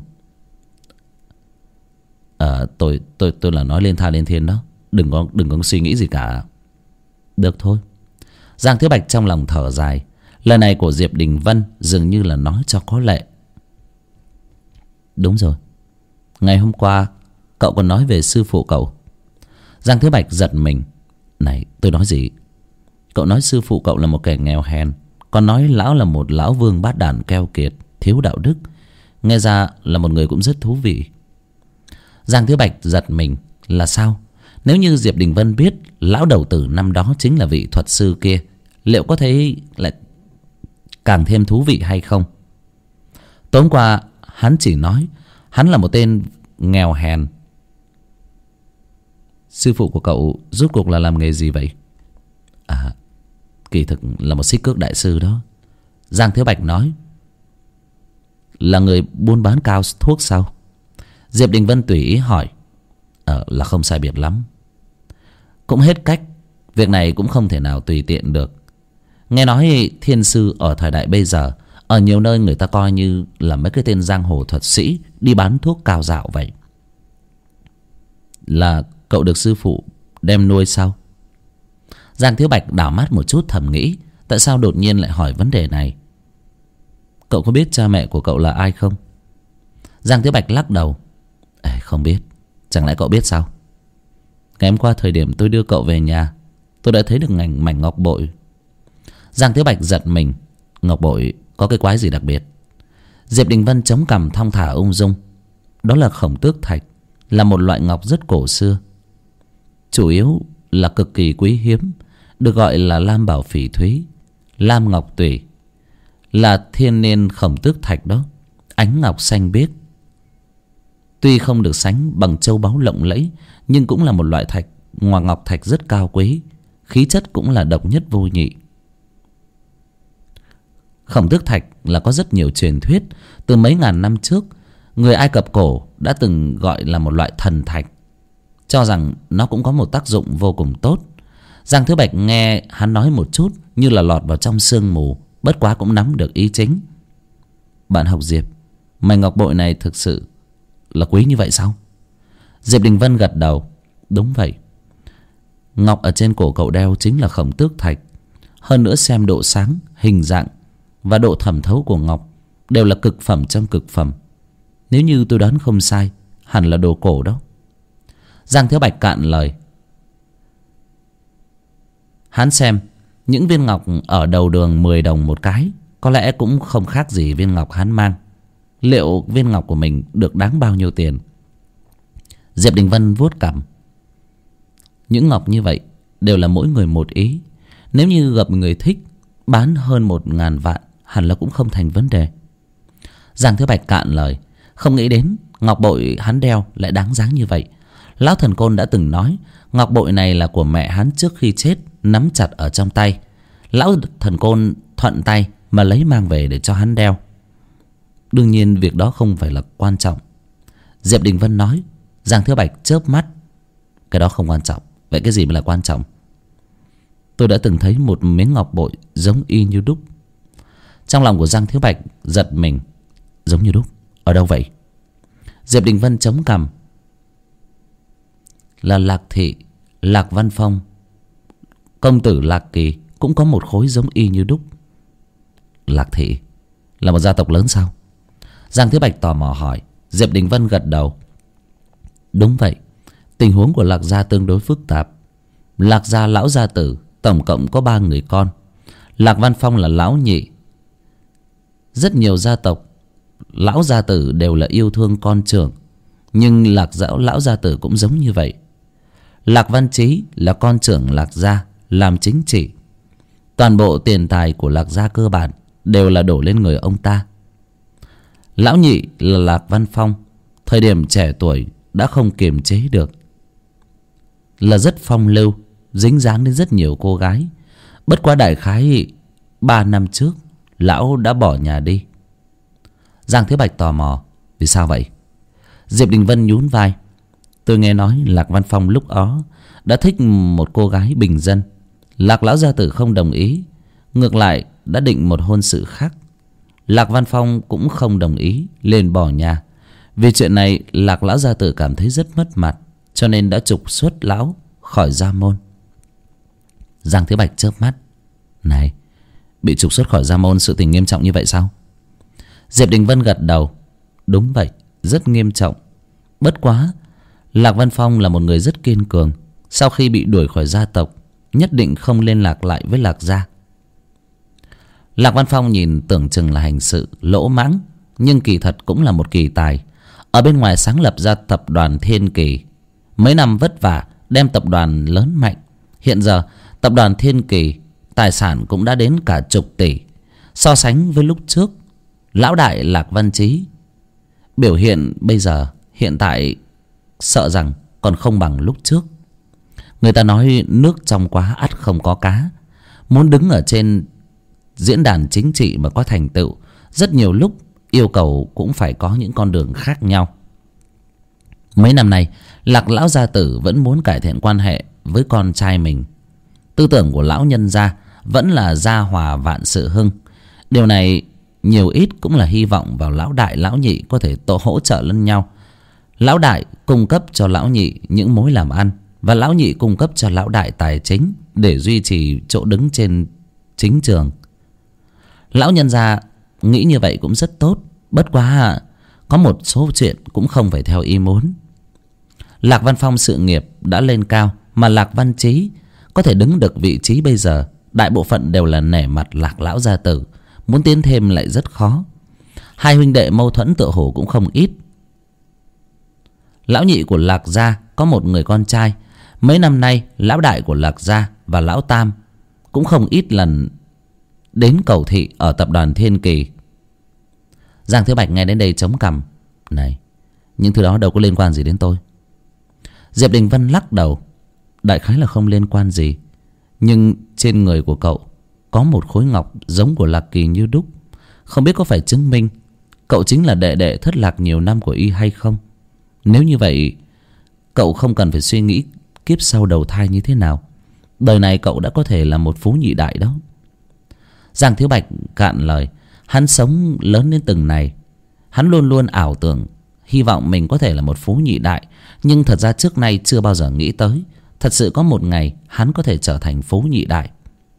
À, tôi tôi tôi là nói lên tha lên thiên đó. Đừng có đừng có suy nghĩ gì cả. Được thôi. Giang Thiếu Bạch trong lòng thở dài. Lời này của Diệp Đình Vân dường như là nói cho có lệ. Đúng rồi, ngày hôm qua cậu còn nói về sư phụ cậu. Giang Thiếu Bạch giật mình. Này, tôi nói gì? Cậu nói sư phụ cậu là một kẻ nghèo hèn, còn nói lão là một lão vương bát đàn keo kiệt, thiếu đạo đức. Nghe ra là một người cũng rất thú vị. Giang Thiếu Bạch giật mình. Là sao? Nếu như Diệp Đình Vân biết lão đầu tử năm đó chính là vị thuật sư kia, liệu có thấy lại càng thêm thú vị hay không? Tối hôm qua hắn chỉ nói hắn là một tên nghèo hèn. Sư phụ của cậu rốt cuộc là làm nghề gì vậy? À, kỳ thực là một xích cước đại sư đó. Giang Thiếu Bạch nói. Là người buôn bán cao thuốc sao? Diệp Đình Vân tùy ý hỏi. Ờ, là không sai biệt lắm. Cũng hết cách. Việc này cũng không thể nào tùy tiện được. Nghe nói thiên sư ở thời đại bây giờ, ở nhiều nơi người ta coi như là mấy cái tên giang hồ thuật sĩ đi bán thuốc cao dạo vậy. Là cậu được sư phụ đem nuôi sao? Giang Thiếu Bạch đảo mắt một chút thầm nghĩ, tại sao đột nhiên lại hỏi vấn đề này. Cậu có biết cha mẹ của cậu là ai không? Giang Thiếu Bạch lắc đầu. Ê, không biết. Chẳng lẽ cậu biết sao? Ngày hôm qua thời điểm tôi đưa cậu về nhà, tôi đã thấy được ngành mảnh ngọc bội. Giang Thiếu Bạch giật mình. Ngọc bội có cái quái gì đặc biệt? Diệp Đình Vân chống cằm thong thả ung dung. Đó là khổng tước thạch, là một loại ngọc rất cổ xưa, chủ yếu là cực kỳ quý hiếm, được gọi là lam bảo phỉ thúy, lam ngọc tủy. Là thiên niên khổng tước thạch đó, ánh ngọc xanh biếc. Tuy không được sánh bằng châu báu lộng lẫy, nhưng cũng là một loại thạch ngoại ngọc thạch rất cao quý, khí chất cũng là độc nhất vô nhị. Khổng tước thạch là có rất nhiều truyền thuyết. Từ mấy ngàn năm trước, người Ai Cập cổ đã từng gọi là một loại thần thạch, cho rằng nó cũng có một tác dụng vô cùng tốt. Giang Thứ Bạch nghe hắn nói một chút như là lọt vào trong sương mù, bất quá cũng nắm được ý chính. Bạn học Diệp, mảnh ngọc bội này thực sự là quý như vậy sao? Diệp Đình Vân gật đầu. Đúng vậy. Ngọc ở trên cổ cậu đeo chính là khổng tước thạch. Hơn nữa xem độ sáng, hình dạng và độ thẩm thấu của ngọc đều là cực phẩm trong cực phẩm. Nếu như tôi đoán không sai, hẳn là đồ cổ đó. Giang Thiếu Bạch cạn lời. Hắn xem những viên ngọc ở đầu đường mười đồng một cái, có lẽ cũng không khác gì viên ngọc hắn mang. Liệu viên ngọc của mình được đáng bao nhiêu tiền? Diệp Đình Vân vuốt cằm. Những ngọc như vậy đều là mỗi người một ý. Nếu như gặp người thích, bán hơn một ngàn vạn hẳn là cũng không thành vấn đề. Giang Thiếu Bạch cạn lời. Không nghĩ đến ngọc bội hắn đeo lại đáng giá như vậy. Lão Thần Côn đã từng nói ngọc bội này là của mẹ hắn trước khi chết, nắm chặt ở trong tay. Lão Thần Côn thuận tay mà lấy mang về để cho hắn đeo. Đương nhiên việc đó không phải là quan trọng, Diệp Đình Vân nói. Giang Thiếu Bạch chớp mắt. Cái đó không quan trọng. Vậy cái gì mới là quan trọng? Tôi đã từng thấy một miếng ngọc bội giống y như đúc. Trong lòng của Giang Thiếu Bạch giật mình. Giống như đúc? Ở đâu vậy? Diệp Đình Vân chống cằm. Là Lạc Thị, Lạc Văn Phong, công tử Lạc Kỳ cũng có một khối giống y như đúc. Lạc Thị là một gia tộc lớn sao? Giang Thiếu Bạch tò mò hỏi. Diệp Đình Vân gật đầu. Đúng vậy. Tình huống của Lạc gia tương đối phức tạp. Lạc gia lão gia tử tổng cộng có ba người con. Lạc Văn Phong là lão nhị. Rất nhiều gia tộc lão gia tử đều là yêu thương con trưởng, nhưng Lạc dạo lão gia tử cũng giống như vậy. Lạc Văn Chí là con trưởng Lạc gia, làm chính trị. Toàn bộ tiền tài của Lạc gia cơ bản đều là đổ lên người ông ta. Lão nhị là Lạc Văn Phong, thời điểm trẻ tuổi đã không kiềm chế được, là rất phong lưu, dính dáng đến rất nhiều cô gái. Bất quá đại khái ba năm trước lão đã bỏ nhà đi. Giang Thế Bạch tò mò. Vì sao vậy? Diệp Đình Vân nhún vai. Tôi nghe nói Lạc Văn Phong lúc đó đã thích một cô gái bình dân. Lạc lão gia tử không đồng ý, ngược lại đã định một hôn sự khác. Lạc Văn Phong cũng không đồng ý, liền bỏ nhà. Vì chuyện này Lạc lão gia tử cảm thấy rất mất mặt, cho nên đã trục xuất lão khỏi gia môn. Giang Thế Bạch chớp mắt. Này, bị trục xuất khỏi gia môn sự tình nghiêm trọng như vậy sao? Diệp Đình Vân gật đầu. Đúng vậy, rất nghiêm trọng. Bất quá Lạc Văn Phong là một người rất kiên cường. Sau khi bị đuổi khỏi gia tộc, nhất định không liên lạc lại với Lạc gia. Lạc Văn Phong nhìn tưởng chừng là hành sự lỗ mãng, nhưng kỳ thật cũng là một kỳ tài. Ở bên ngoài sáng lập ra tập đoàn Thiên Kỳ, mấy năm vất vả đem tập đoàn lớn mạnh. Hiện giờ tập đoàn Thiên Kỳ tài sản cũng đã đến cả chục tỷ. So sánh với lúc trước, Lão đại Lạc Văn Chí biểu hiện bây giờ hiện tại sợ rằng còn không bằng lúc trước. Người ta nói nước trong quá ắt không có cá. Muốn đứng ở trên diễn đàn chính trị mà có thành tựu, rất nhiều lúc yêu cầu cũng phải có những con đường khác nhau. Mấy năm nay Lạc lão gia tử vẫn muốn cải thiện quan hệ với con trai mình. Tư tưởng của lão nhân gia vẫn là gia hòa vạn sự hưng. Điều này nhiều ít cũng là hy vọng vào lão đại lão nhị có thể tổ hỗ trợ lẫn nhau. Lão đại cung cấp cho lão nhị những mối làm ăn, và lão nhị cung cấp cho lão đại tài chính để duy trì chỗ đứng trên chính trường. Lão nhân gia nghĩ như vậy cũng rất tốt. Bất quá có một số chuyện cũng không phải theo ý muốn. Lạc Văn Phong sự nghiệp đã lên cao, mà Lạc Văn Chí có thể đứng được vị trí bây giờ, đại bộ phận đều là nể mặt Lạc lão gia tử. Muốn tiến thêm lại rất khó. Hai huynh đệ mâu thuẫn tựa hồ cũng không ít. Lão nhị của Lạc gia có một người con trai. Mấy năm nay lão đại của Lạc gia và lão tam cũng không ít lần đến cầu thị ở tập đoàn Thiên Kỳ. Giang Thiếu Bạch nghe đến đây chống cằm. Này, những thứ đó đâu có liên quan gì đến tôi. Diệp Đình Vân lắc đầu. Đại khái là không liên quan gì, nhưng trên người của cậu có một khối ngọc giống của Lạc Kỳ như đúc. Không biết có phải chứng minh cậu chính là đệ đệ thất lạc nhiều năm của y hay không. Nếu như vậy, cậu không cần phải suy nghĩ kiếp sau đầu thai như thế nào. Đời này cậu đã có thể là một phú nhị đại đó. Giang Thiếu Bạch cạn lời. Hắn sống lớn đến từng này, hắn luôn luôn ảo tưởng hy vọng mình có thể là một phú nhị đại. Nhưng thật ra trước nay chưa bao giờ nghĩ tới thật sự có một ngày hắn có thể trở thành phú nhị đại.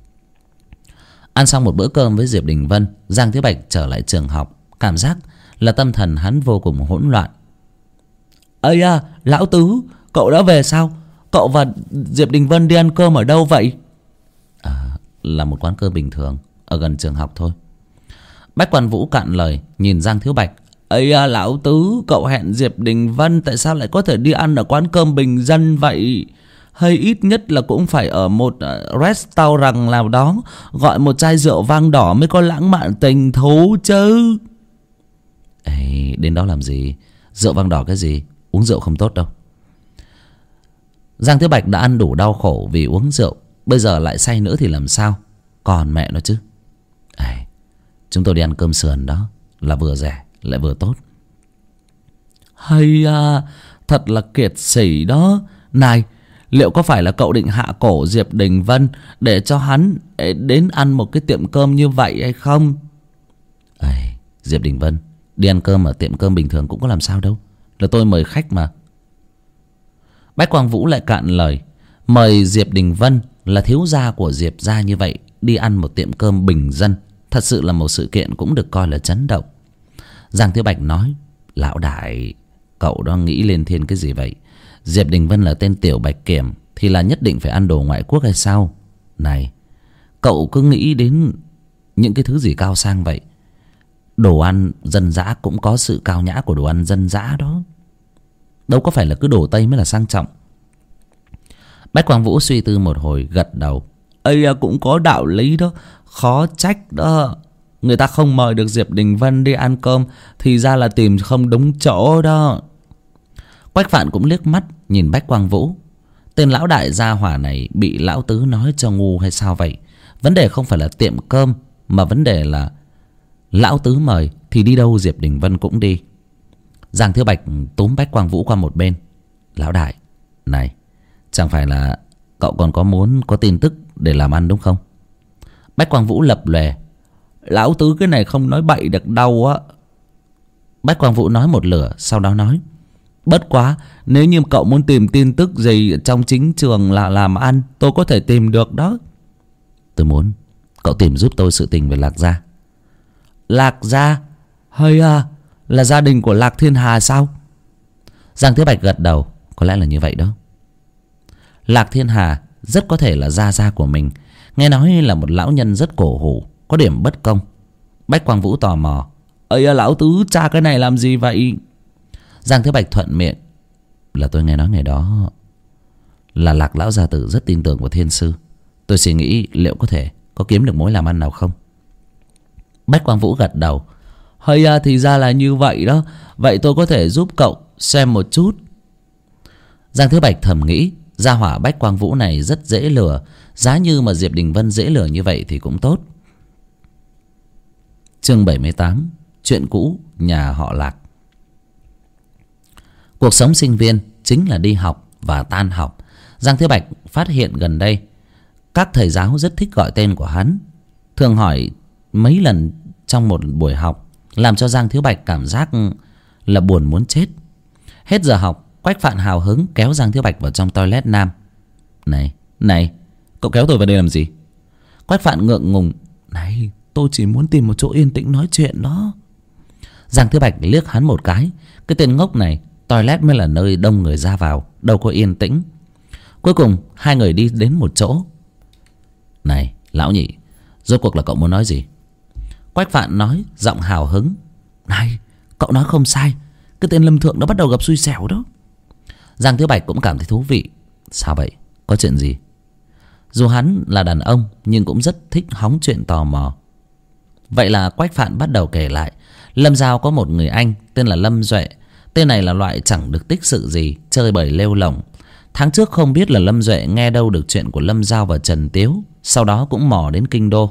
Ăn xong một bữa cơm với Diệp Đình Vân, Giang Thiếu Bạch trở lại trường học. Cảm giác là tâm thần hắn vô cùng hỗn loạn. Ây à, lão tứ, cậu đã về sao? Cậu và Diệp Đình Vân đi ăn cơm ở đâu vậy? À, là một quán cơm bình thường ở gần trường học thôi. Bách Quan Vũ cạn lời nhìn Giang Thiếu Bạch. Ây à, lão tứ, cậu hẹn Diệp Đình Vân tại sao lại có thể đi ăn ở quán cơm bình dân vậy? Hay ít nhất là cũng phải ở một restaurant nào đó, gọi một chai rượu vang đỏ mới có lãng mạn tình thú chứ. Ê, đến đó làm gì? Rượu vang đỏ cái gì? Uống rượu không tốt đâu. Giang Thiếu Bạch đã ăn đủ đau khổ vì uống rượu, bây giờ lại say nữa thì làm sao? Còn mẹ nó chứ. Ê, chúng tôi đi ăn cơm sườn đó, là vừa rẻ lại vừa tốt. Hay à, thật là kiệt sỉ đó. Này, liệu có phải là cậu định hạ cổ Diệp Đình Vân để cho hắn đến ăn một cái tiệm cơm như vậy hay không? Ê, Diệp Đình Vân đi ăn cơm ở tiệm cơm bình thường cũng có làm sao đâu, là tôi mời khách mà. Bách Quang Vũ lại cạn lời. Mời Diệp Đình Vân là thiếu gia của Diệp gia như vậy đi ăn một tiệm cơm bình dân, thật sự là một sự kiện cũng được coi là chấn động. Giang Thiếu Bạch nói. Lão đại, cậu đó nghĩ lên thiên cái gì vậy? Diệp Đình Vân là tên tiểu bạch kiểm thì là nhất định phải ăn đồ ngoại quốc hay sao? Này, cậu cứ nghĩ đến những cái thứ gì cao sang vậy. Đồ ăn dân dã cũng có sự cao nhã của đồ ăn dân dã đó, đâu có phải là cứ đồ Tây mới là sang trọng. Bách Quang Vũ suy tư một hồi gật đầu. Ây à, cũng có đạo lý đó. Khó trách đó, người ta không mời được Diệp Đình Vân đi ăn cơm thì ra là tìm không đúng chỗ đó. Quách Phạn cũng liếc mắt nhìn Bách Quang Vũ. Tên lão đại gia hỏa này bị lão tứ nói cho ngu hay sao vậy? Vấn đề không phải là tiệm cơm, mà vấn đề là lão tứ mời thì đi đâu Diệp Đình Vân cũng đi. Giang Thiếu Bạch túm Bách Quang Vũ qua một bên. Lão đại, này, chẳng phải là cậu còn có muốn có tin tức để làm ăn đúng không? Bách Quang Vũ lập lòe. Lão tứ cái này không nói bậy được đâu á. Bách Quang Vũ nói một lửa, sau đó nói. Bất quá, nếu như cậu muốn tìm tin tức gì trong chính trường là làm ăn, tôi có thể tìm được đó. Tôi muốn cậu tìm giúp tôi sự tình về Lạc gia. Lạc gia? Hay à, là gia đình của Lạc Thiên Hà sao? Giang Thế Bạch gật đầu. Có lẽ là như vậy đó. Lạc Thiên Hà rất có thể là gia gia của mình. Nghe nói là một lão nhân rất cổ hủ, có điểm bất công. Bách Quang Vũ tò mò. Ây à, lão tứ cha cái này làm gì vậy? Giang Thế Bạch thuận miệng. Là tôi nghe nói ngày đó là Lạc lão gia tử rất tin tưởng vào thiên sư. Tôi suy nghĩ liệu có thể có kiếm được mối làm ăn nào không. Bách Quang Vũ gật đầu. Hay à, thì ra là như vậy đó. Vậy tôi có thể giúp cậu xem một chút. Giang Thiếu Bạch thầm nghĩ, gia hỏa Bách Quang Vũ này rất dễ lừa. Giá như mà Diệp Đình Vân dễ lừa như vậy thì cũng tốt. Chương bảy mươi tám. Chuyện cũ nhà họ Lạc. Cuộc sống sinh viên chính là đi học và tan học. Giang Thiếu Bạch phát hiện gần đây các thầy giáo rất thích gọi tên của hắn, thường hỏi mấy lần trong một buổi học, làm cho Giang Thiếu Bạch cảm giác là buồn muốn chết. Hết giờ học, Quách Phạn hào hứng kéo Giang Thiếu Bạch vào trong toilet nam. Này, này, cậu kéo tôi vào đây làm gì? Quách Phạn ngượng ngùng. Này, tôi chỉ muốn tìm một chỗ yên tĩnh nói chuyện đó. Giang Thiếu Bạch liếc hắn một cái. Cái tên ngốc này, toilet mới là nơi đông người ra vào, đâu có yên tĩnh. Cuối cùng hai người đi đến một chỗ. Này, lão nhị, rốt cuộc là cậu muốn nói gì? Quách Phạn nói giọng hào hứng. Này, cậu nói không sai. Cái tên Lâm Thượng đã bắt đầu gặp xui xẻo đó. Giang Thiếu Bạch cũng cảm thấy thú vị. Sao vậy? Có chuyện gì? Dù hắn là đàn ông nhưng cũng rất thích hóng chuyện tò mò. Vậy là Quách Phạn bắt đầu kể lại. Lâm Giao có một người anh tên là Lâm Duệ. Tên này là loại chẳng được tích sự gì, chơi bời lêu lổng. Tháng trước không biết là Lâm Duệ nghe đâu được chuyện của Lâm Giao và Trần Tiếu, sau đó cũng mò đến kinh đô.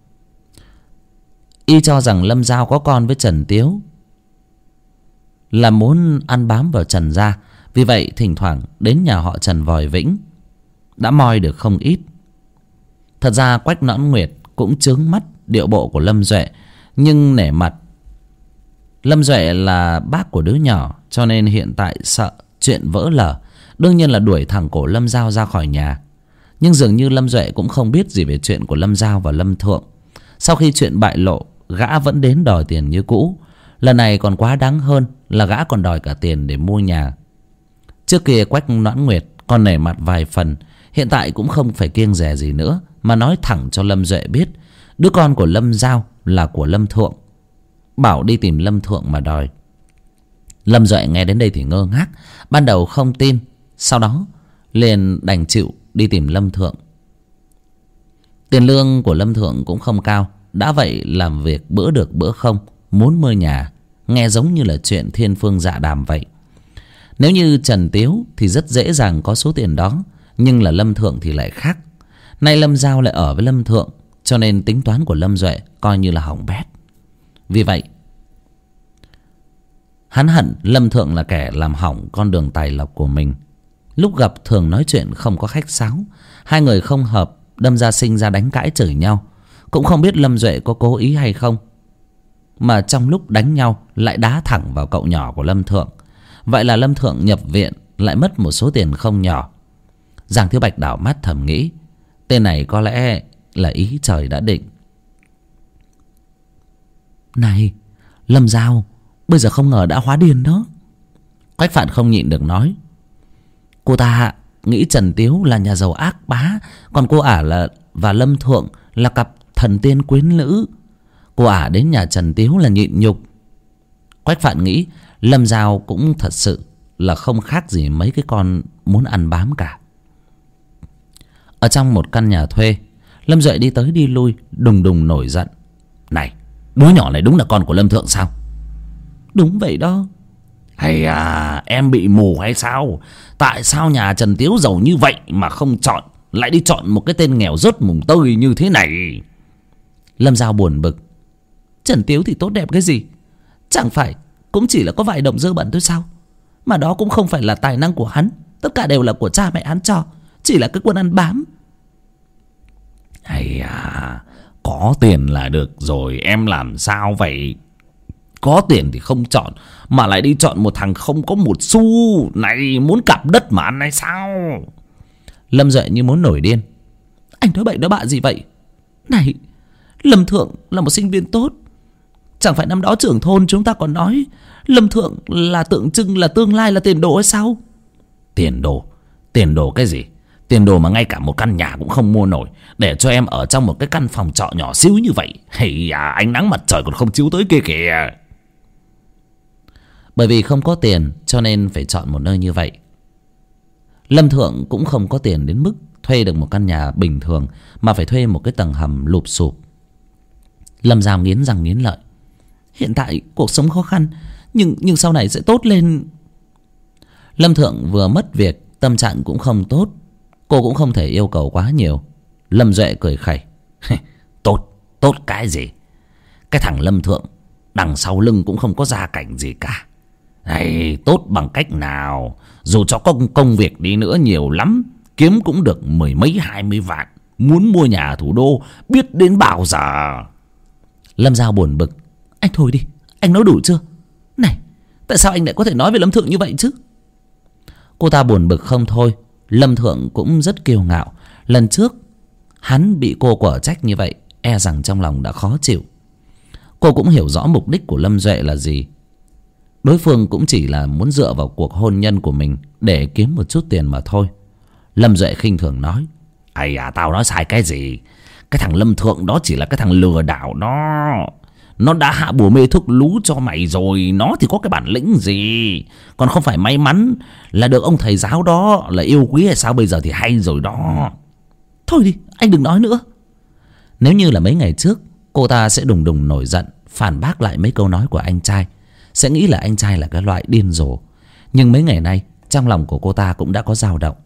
Y cho rằng Lâm Giao có con với Trần Tiếu, là muốn ăn bám vào Trần gia. Vì vậy thỉnh thoảng đến nhà họ Trần vòi vĩnh, đã moi được không ít. Thật ra Quách Nõn Nguyệt cũng chướng mắt điệu bộ của Lâm Duệ, nhưng nể mặt Lâm Duệ là bác của đứa nhỏ, cho nên hiện tại sợ chuyện vỡ lở, đương nhiên là đuổi thẳng cổ Lâm Giao ra khỏi nhà. Nhưng dường như Lâm Duệ cũng không biết gì về chuyện của Lâm Giao và Lâm Thượng. Sau khi chuyện bại lộ, gã vẫn đến đòi tiền như cũ. Lần này còn quá đáng hơn là gã còn đòi cả tiền để mua nhà. Trước kia Quách Noãn Nguyệt còn nể mặt vài phần, hiện tại cũng không phải kiêng dè gì nữa, mà nói thẳng cho Lâm Duệ biết đứa con của Lâm Giao là của Lâm Thượng, bảo đi tìm Lâm Thượng mà đòi. Lâm Duệ nghe đến đây thì ngơ ngác, ban đầu không tin, sau đó liền đành chịu đi tìm Lâm Thượng. Tiền lương của Lâm Thượng cũng không cao, đã vậy làm việc bữa được bữa không, muốn mua nhà, nghe giống như là chuyện thiên phương dạ đàm vậy. Nếu như Trần Tiếu thì rất dễ dàng có số tiền đó, nhưng là Lâm Thượng thì lại khác. Nay Lâm Giao lại ở với Lâm Thượng, cho nên tính toán của Lâm Duệ coi như là hỏng bét. Vì vậy hắn hận Lâm Thượng là kẻ làm hỏng con đường tài lộc của mình. Lúc gặp thường nói chuyện không có khách sáo, hai người không hợp, đâm ra sinh ra đánh cãi chửi nhau. Cũng không biết Lâm Duệ có cố ý hay không, mà trong lúc đánh nhau lại đá thẳng vào cậu nhỏ của Lâm Thượng. Vậy là Lâm Thượng nhập viện, lại mất một số tiền không nhỏ. Giang Thiếu Bạch đảo mắt thầm nghĩ, tên này có lẽ là ý trời đã định. Này, Lâm Giao bây giờ không ngờ đã hóa điên đó. Quách Phạn không nhịn được nói. Cô ta nghĩ Trần Tiếu là nhà giàu ác bá, còn cô ả là và Lâm Thượng là cặp thần tiên quyến nữ. Cô ả đến nhà Trần Tiếu là nhịn nhục. Quách Phạn nghĩ Lâm Giao cũng thật sự là không khác gì mấy cái con muốn ăn bám cả. Ở trong một căn nhà thuê, Lâm Duệ đi tới đi lui, đùng đùng nổi giận. Này, đứa nhỏ này đúng là con của Lâm Thượng sao? Đúng vậy đó. Hay à, em bị mù hay sao? Tại sao nhà Trần Tiếu giàu như vậy mà không chọn, lại đi chọn một cái tên nghèo rớt mùng tơi như thế này? Lâm Giao buồn bực. Trần Tiếu thì tốt đẹp cái gì? Chẳng phải cũng chỉ là có vài đồng dơ bẩn thôi sao? Mà đó cũng không phải là tài năng của hắn, tất cả đều là của cha mẹ hắn cho, chỉ là cái quân ăn bám. Hay à, có tiền là được rồi, em làm sao vậy? Có tiền thì không chọn, mà lại đi chọn một thằng không có một xu. Này, muốn cặp đất mà ăn hay sao? Lâm Duệ như muốn nổi điên. Anh nói bậy nói bạ gì vậy? Này, Lâm Thượng là một sinh viên tốt. Chẳng phải năm đó trưởng thôn chúng ta còn nói Lâm Thượng là tượng trưng là tương lai, là tiền đồ hay sao? Tiền đồ? Tiền đồ cái gì? Tiền đồ mà ngay cả một căn nhà cũng không mua nổi, để cho em ở trong một cái căn phòng trọ nhỏ xíu như vậy. Hay à, ánh nắng mặt trời còn không chiếu tới kia kìa. Bởi vì không có tiền cho nên phải chọn một nơi như vậy. Lâm Thượng cũng không có tiền đến mức thuê được một căn nhà bình thường, mà phải thuê một cái tầng hầm lụp xụp. Lâm Giao nghiến răng nghiến lợi. Hiện tại cuộc sống khó khăn, Nhưng nhưng sau này sẽ tốt lên. Lâm Thượng vừa mất việc, tâm trạng cũng không tốt. Cô cũng không thể yêu cầu quá nhiều. Lâm Duệ cười khẩy. Tốt, tốt cái gì? Cái thằng Lâm Thượng đằng sau lưng cũng không có gia cảnh gì cả. Này, tốt bằng cách nào? Dù cho công công việc đi nữa nhiều lắm, kiếm cũng được mười mấy hai mươi vạn. Muốn mua nhà ở thủ đô biết đến bao giờ? Lâm Giao buồn bực. Anh thôi đi, anh nói đủ chưa? Này, tại sao anh lại có thể nói về Lâm Thượng như vậy chứ? Cô ta buồn bực không thôi. Lâm Thượng cũng rất kiêu ngạo. Lần trước hắn bị cô quở trách như vậy, e rằng trong lòng đã khó chịu. Cô cũng hiểu rõ mục đích của Lâm Duệ là gì. Đối phương cũng chỉ là muốn dựa vào cuộc hôn nhân của mình để kiếm một chút tiền mà thôi. Lâm Duệ khinh thường nói. Ây à, tao nói sai cái gì? Cái thằng Lâm Thượng đó chỉ là cái thằng lừa đảo. Nó Nó đã hạ bùa mê thuốc lú cho mày rồi. Nó thì có cái bản lĩnh gì? Còn không phải may mắn là được ông thầy giáo đó là yêu quý hay sao? Bây giờ thì hay rồi đó. Thôi đi, anh đừng nói nữa. Nếu như là mấy ngày trước, cô ta sẽ đùng đùng nổi giận, phản bác lại mấy câu nói của anh trai, sẽ nghĩ là anh trai là cái loại điên rồ. Nhưng mấy ngày nay trong lòng của cô ta cũng đã có dao động.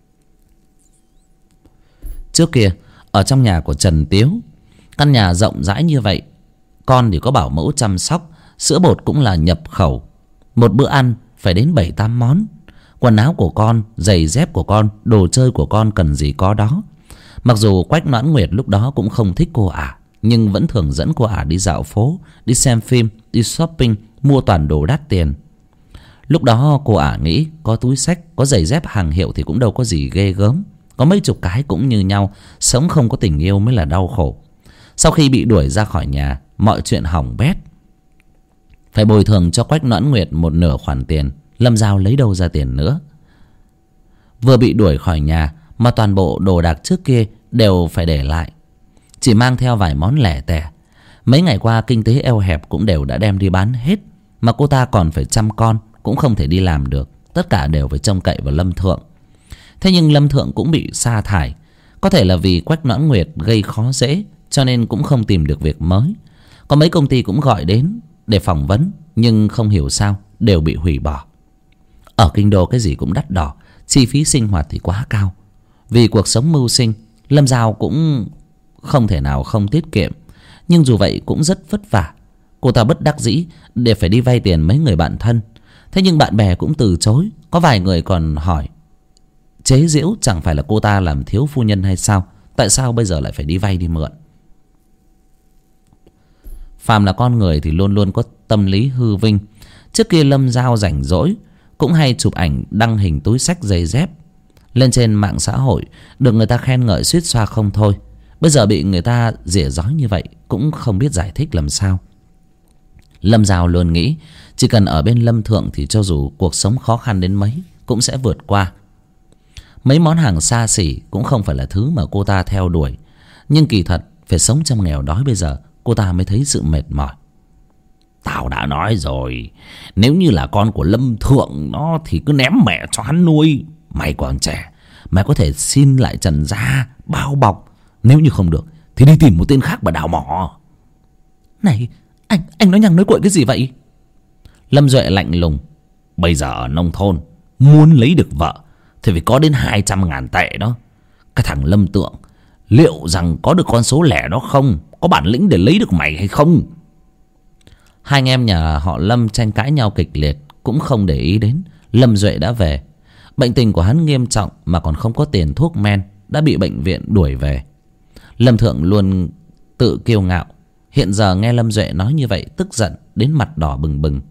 Trước kia ở trong nhà của Trần Tiếu, căn nhà rộng rãi như vậy, con thì có bảo mẫu chăm sóc, sữa bột cũng là nhập khẩu. Một bữa ăn phải đến bảy tám món. Quần áo của con, giày dép của con, đồ chơi của con cần gì có đó. Mặc dù Quách Noãn Nguyệt lúc đó cũng không thích cô ả, nhưng vẫn thường dẫn cô ả đi dạo phố, đi xem phim, đi shopping, mua toàn đồ đắt tiền. Lúc đó cô ả nghĩ có túi xách, có giày dép hàng hiệu thì cũng đâu có gì ghê gớm. Có mấy chục cái cũng như nhau, sống không có tình yêu mới là đau khổ. Sau khi bị đuổi ra khỏi nhà, mọi chuyện hỏng bét. Phải bồi thường cho Quách Noãn Nguyệt một nửa khoản tiền. Lâm Giao lấy đâu ra tiền nữa? Vừa bị đuổi khỏi nhà mà toàn bộ đồ đạc trước kia đều phải để lại, chỉ mang theo vài món lẻ tẻ. Mấy ngày qua kinh tế eo hẹp cũng đều đã đem đi bán hết. Mà cô ta còn phải chăm con, cũng không thể đi làm được. Tất cả đều phải trông cậy vào Lâm Thượng. Thế nhưng Lâm Thượng cũng bị sa thải. Có thể là vì Quách Noãn Nguyệt gây khó dễ, cho nên cũng không tìm được việc mới. Có mấy công ty cũng gọi đến để phỏng vấn, nhưng không hiểu sao đều bị hủy bỏ. Ở kinh đô cái gì cũng đắt đỏ, chi phí sinh hoạt thì quá cao. Vì cuộc sống mưu sinh, Lâm Giao cũng không thể nào không tiết kiệm. Nhưng dù vậy cũng rất vất vả. Cô ta bất đắc dĩ để phải đi vay tiền mấy người bạn thân. Thế nhưng bạn bè cũng từ chối. Có vài người còn hỏi, chế giễu chẳng phải là cô ta làm thiếu phu nhân hay sao? Tại sao bây giờ lại phải đi vay đi mượn? Phàm là con người thì luôn luôn có tâm lý hư vinh. Trước kia Lâm Giao rảnh rỗi cũng hay chụp ảnh đăng hình túi xách giày dép lên trên mạng xã hội, được người ta khen ngợi suýt xoa không thôi. Bây giờ bị người ta rỉa rói như vậy cũng không biết giải thích làm sao. Lâm Giao luôn nghĩ chỉ cần ở bên Lâm Thượng thì cho dù cuộc sống khó khăn đến mấy cũng sẽ vượt qua. Mấy món hàng xa xỉ cũng không phải là thứ mà cô ta theo đuổi. Nhưng kỳ thật phải sống trong nghèo đói bây giờ cô ta mới thấy sự mệt mỏi. Tao đã nói rồi, nếu như là con của Lâm Thượng nó thì cứ ném mẹ cho hắn nuôi. Mày còn trẻ, mày có thể xin lại Trần gia bao bọc. Nếu như không được thì đi tìm một tên khác mà đào mỏ. Này, anh anh nói nhằng nói cuội cái gì vậy? Lâm Duệ lạnh lùng. Bây giờ ở nông thôn, muốn lấy được vợ thì phải có đến hai trăm ngàn tệ đó. Cái thằng Lâm Tượng liệu rằng có được con số lẻ đó không? Có bản lĩnh để lấy được mày hay không? Hai anh em nhà họ Lâm tranh cãi nhau kịch liệt, cũng không để ý đến. Lâm Duệ đã về. Bệnh tình của hắn nghiêm trọng mà còn không có tiền thuốc men, đã bị bệnh viện đuổi về. Lâm Thượng luôn tự kiêu ngạo, hiện giờ nghe Lâm Duệ nói như vậy tức giận đến mặt đỏ bừng bừng.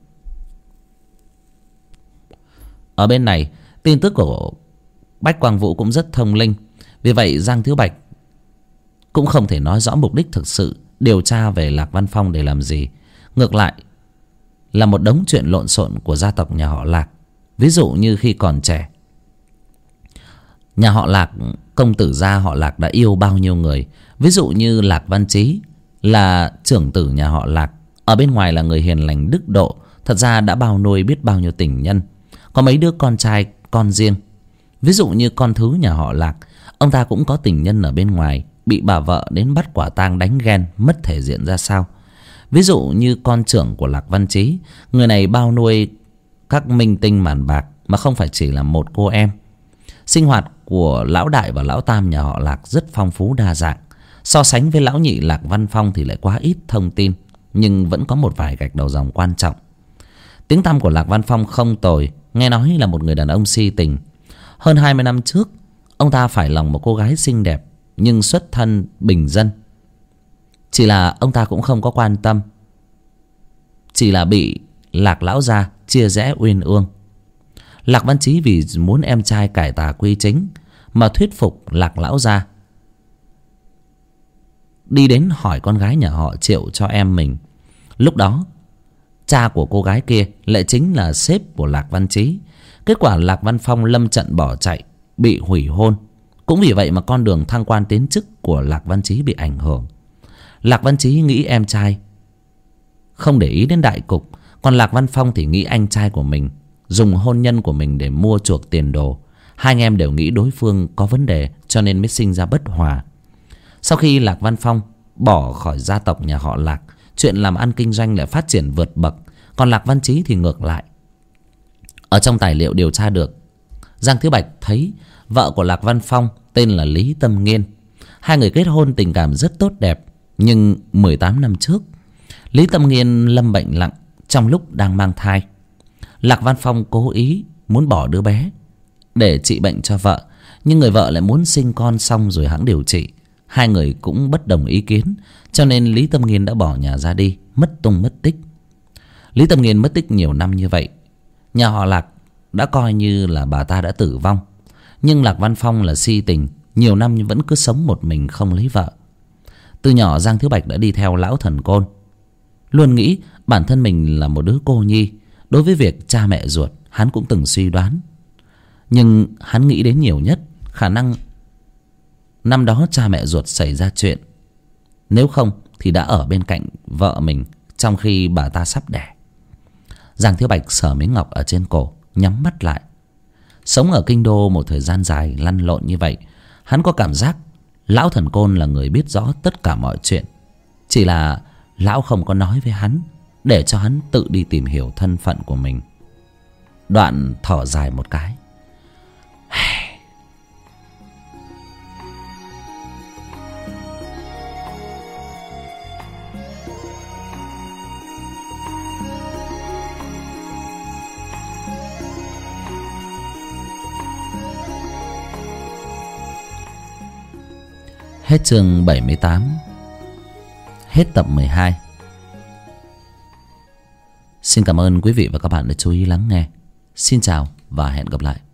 Ở bên này, tin tức của Bách Quang Vũ cũng rất thông linh. Vì vậy Giang Thiếu Bạch cũng không thể nói rõ mục đích thực sự điều tra về Lạc Văn Phong để làm gì. Ngược lại là một đống chuyện lộn xộn của gia tộc nhà họ Lạc. Ví dụ như khi còn trẻ, nhà họ Lạc, công tử gia họ Lạc đã yêu bao nhiêu người. Ví dụ như Lạc Văn Chí là trưởng tử nhà họ Lạc, ở bên ngoài là người hiền lành đức độ, thật ra đã bao nuôi biết bao nhiêu tình nhân. Có mấy đứa con trai con riêng. Ví dụ như con thứ nhà họ Lạc, ông ta cũng có tình nhân ở bên ngoài, bị bà vợ đến bắt quả tang đánh ghen, mất thể diện ra sao. Ví dụ như con trưởng của Lạc Văn Chí, người này bao nuôi các minh tinh màn bạc mà không phải chỉ là một cô em. Sinh hoạt của lão đại và lão tam nhà họ Lạc rất phong phú đa dạng. So sánh với lão nhị Lạc Văn Phong thì lại quá ít thông tin, nhưng vẫn có một vài gạch đầu dòng quan trọng. Tiếng tăm của Lạc Văn Phong không tồi, nghe nói là một người đàn ông si tình. Hơn hai mươi năm trước, ông ta phải lòng một cô gái xinh đẹp nhưng xuất thân bình dân. Chỉ là ông ta cũng không có quan tâm, chỉ là bị Lạc lão gia chia rẽ uyên ương. Lạc Văn Chí vì muốn em trai cải tà quy chính mà thuyết phục Lạc lão gia đi đến hỏi con gái nhà họ Triệu cho em mình. Lúc đó cha của cô gái kia lại chính là sếp của Lạc Văn Chí. Kết quả Lạc Văn Phong lâm trận bỏ chạy, bị hủy hôn. Cũng vì vậy mà con đường thăng quan tiến chức của Lạc Văn Chí bị ảnh hưởng. Lạc Văn Chí nghĩ em trai không để ý đến đại cục, còn Lạc Văn Phong thì nghĩ anh trai của mình dùng hôn nhân của mình để mua chuộc tiền đồ. Hai anh em đều nghĩ đối phương có vấn đề, cho nên mới sinh ra bất hòa. Sau khi Lạc Văn Phong bỏ khỏi gia tộc nhà họ Lạc, chuyện làm ăn kinh doanh lại phát triển vượt bậc. Còn Lạc Văn Chí thì ngược lại. Ở trong tài liệu điều tra được, Giang Thiếu Bạch thấy vợ của Lạc Văn Phong tên là Lý Tâm Nghiên. Hai người kết hôn tình cảm rất tốt đẹp. Nhưng mười tám năm trước, Lý Tâm Nghiên lâm bệnh nặng trong lúc đang mang thai. Lạc Văn Phong cố ý muốn bỏ đứa bé để trị bệnh cho vợ, nhưng người vợ lại muốn sinh con xong rồi hẵng điều trị. Hai người cũng bất đồng ý kiến, cho nên Lý Tâm Nghiên đã bỏ nhà ra đi, mất tung mất tích. Lý Tâm Nghiên mất tích nhiều năm như vậy, nhà họ Lạc đã coi như là bà ta đã tử vong. Nhưng Lạc Văn Phong là si tình, nhiều năm vẫn cứ sống một mình không lấy vợ. Từ nhỏ Giang Thiếu Bạch đã đi theo lão thần côn, luôn nghĩ bản thân mình là một đứa cô nhi. Đối với việc cha mẹ ruột, hắn cũng từng suy đoán. Nhưng hắn nghĩ đến nhiều nhất khả năng năm đó cha mẹ ruột xảy ra chuyện. Nếu không thì đã ở bên cạnh vợ mình trong khi bà ta sắp đẻ. Giang Thiếu Bạch sờ miếng ngọc ở trên cổ, nhắm mắt lại. Sống ở kinh đô một thời gian dài lăn lộn như vậy, hắn có cảm giác lão thần côn là người biết rõ tất cả mọi chuyện. Chỉ là lão không có nói với hắn, để cho hắn tự đi tìm hiểu thân phận của mình. Đoạn thở dài một cái. Hết chương bảy mươi tám. Hết tập mười hai. Xin cảm ơn quý vị và các bạn đã chú ý lắng nghe. Xin chào và hẹn gặp lại.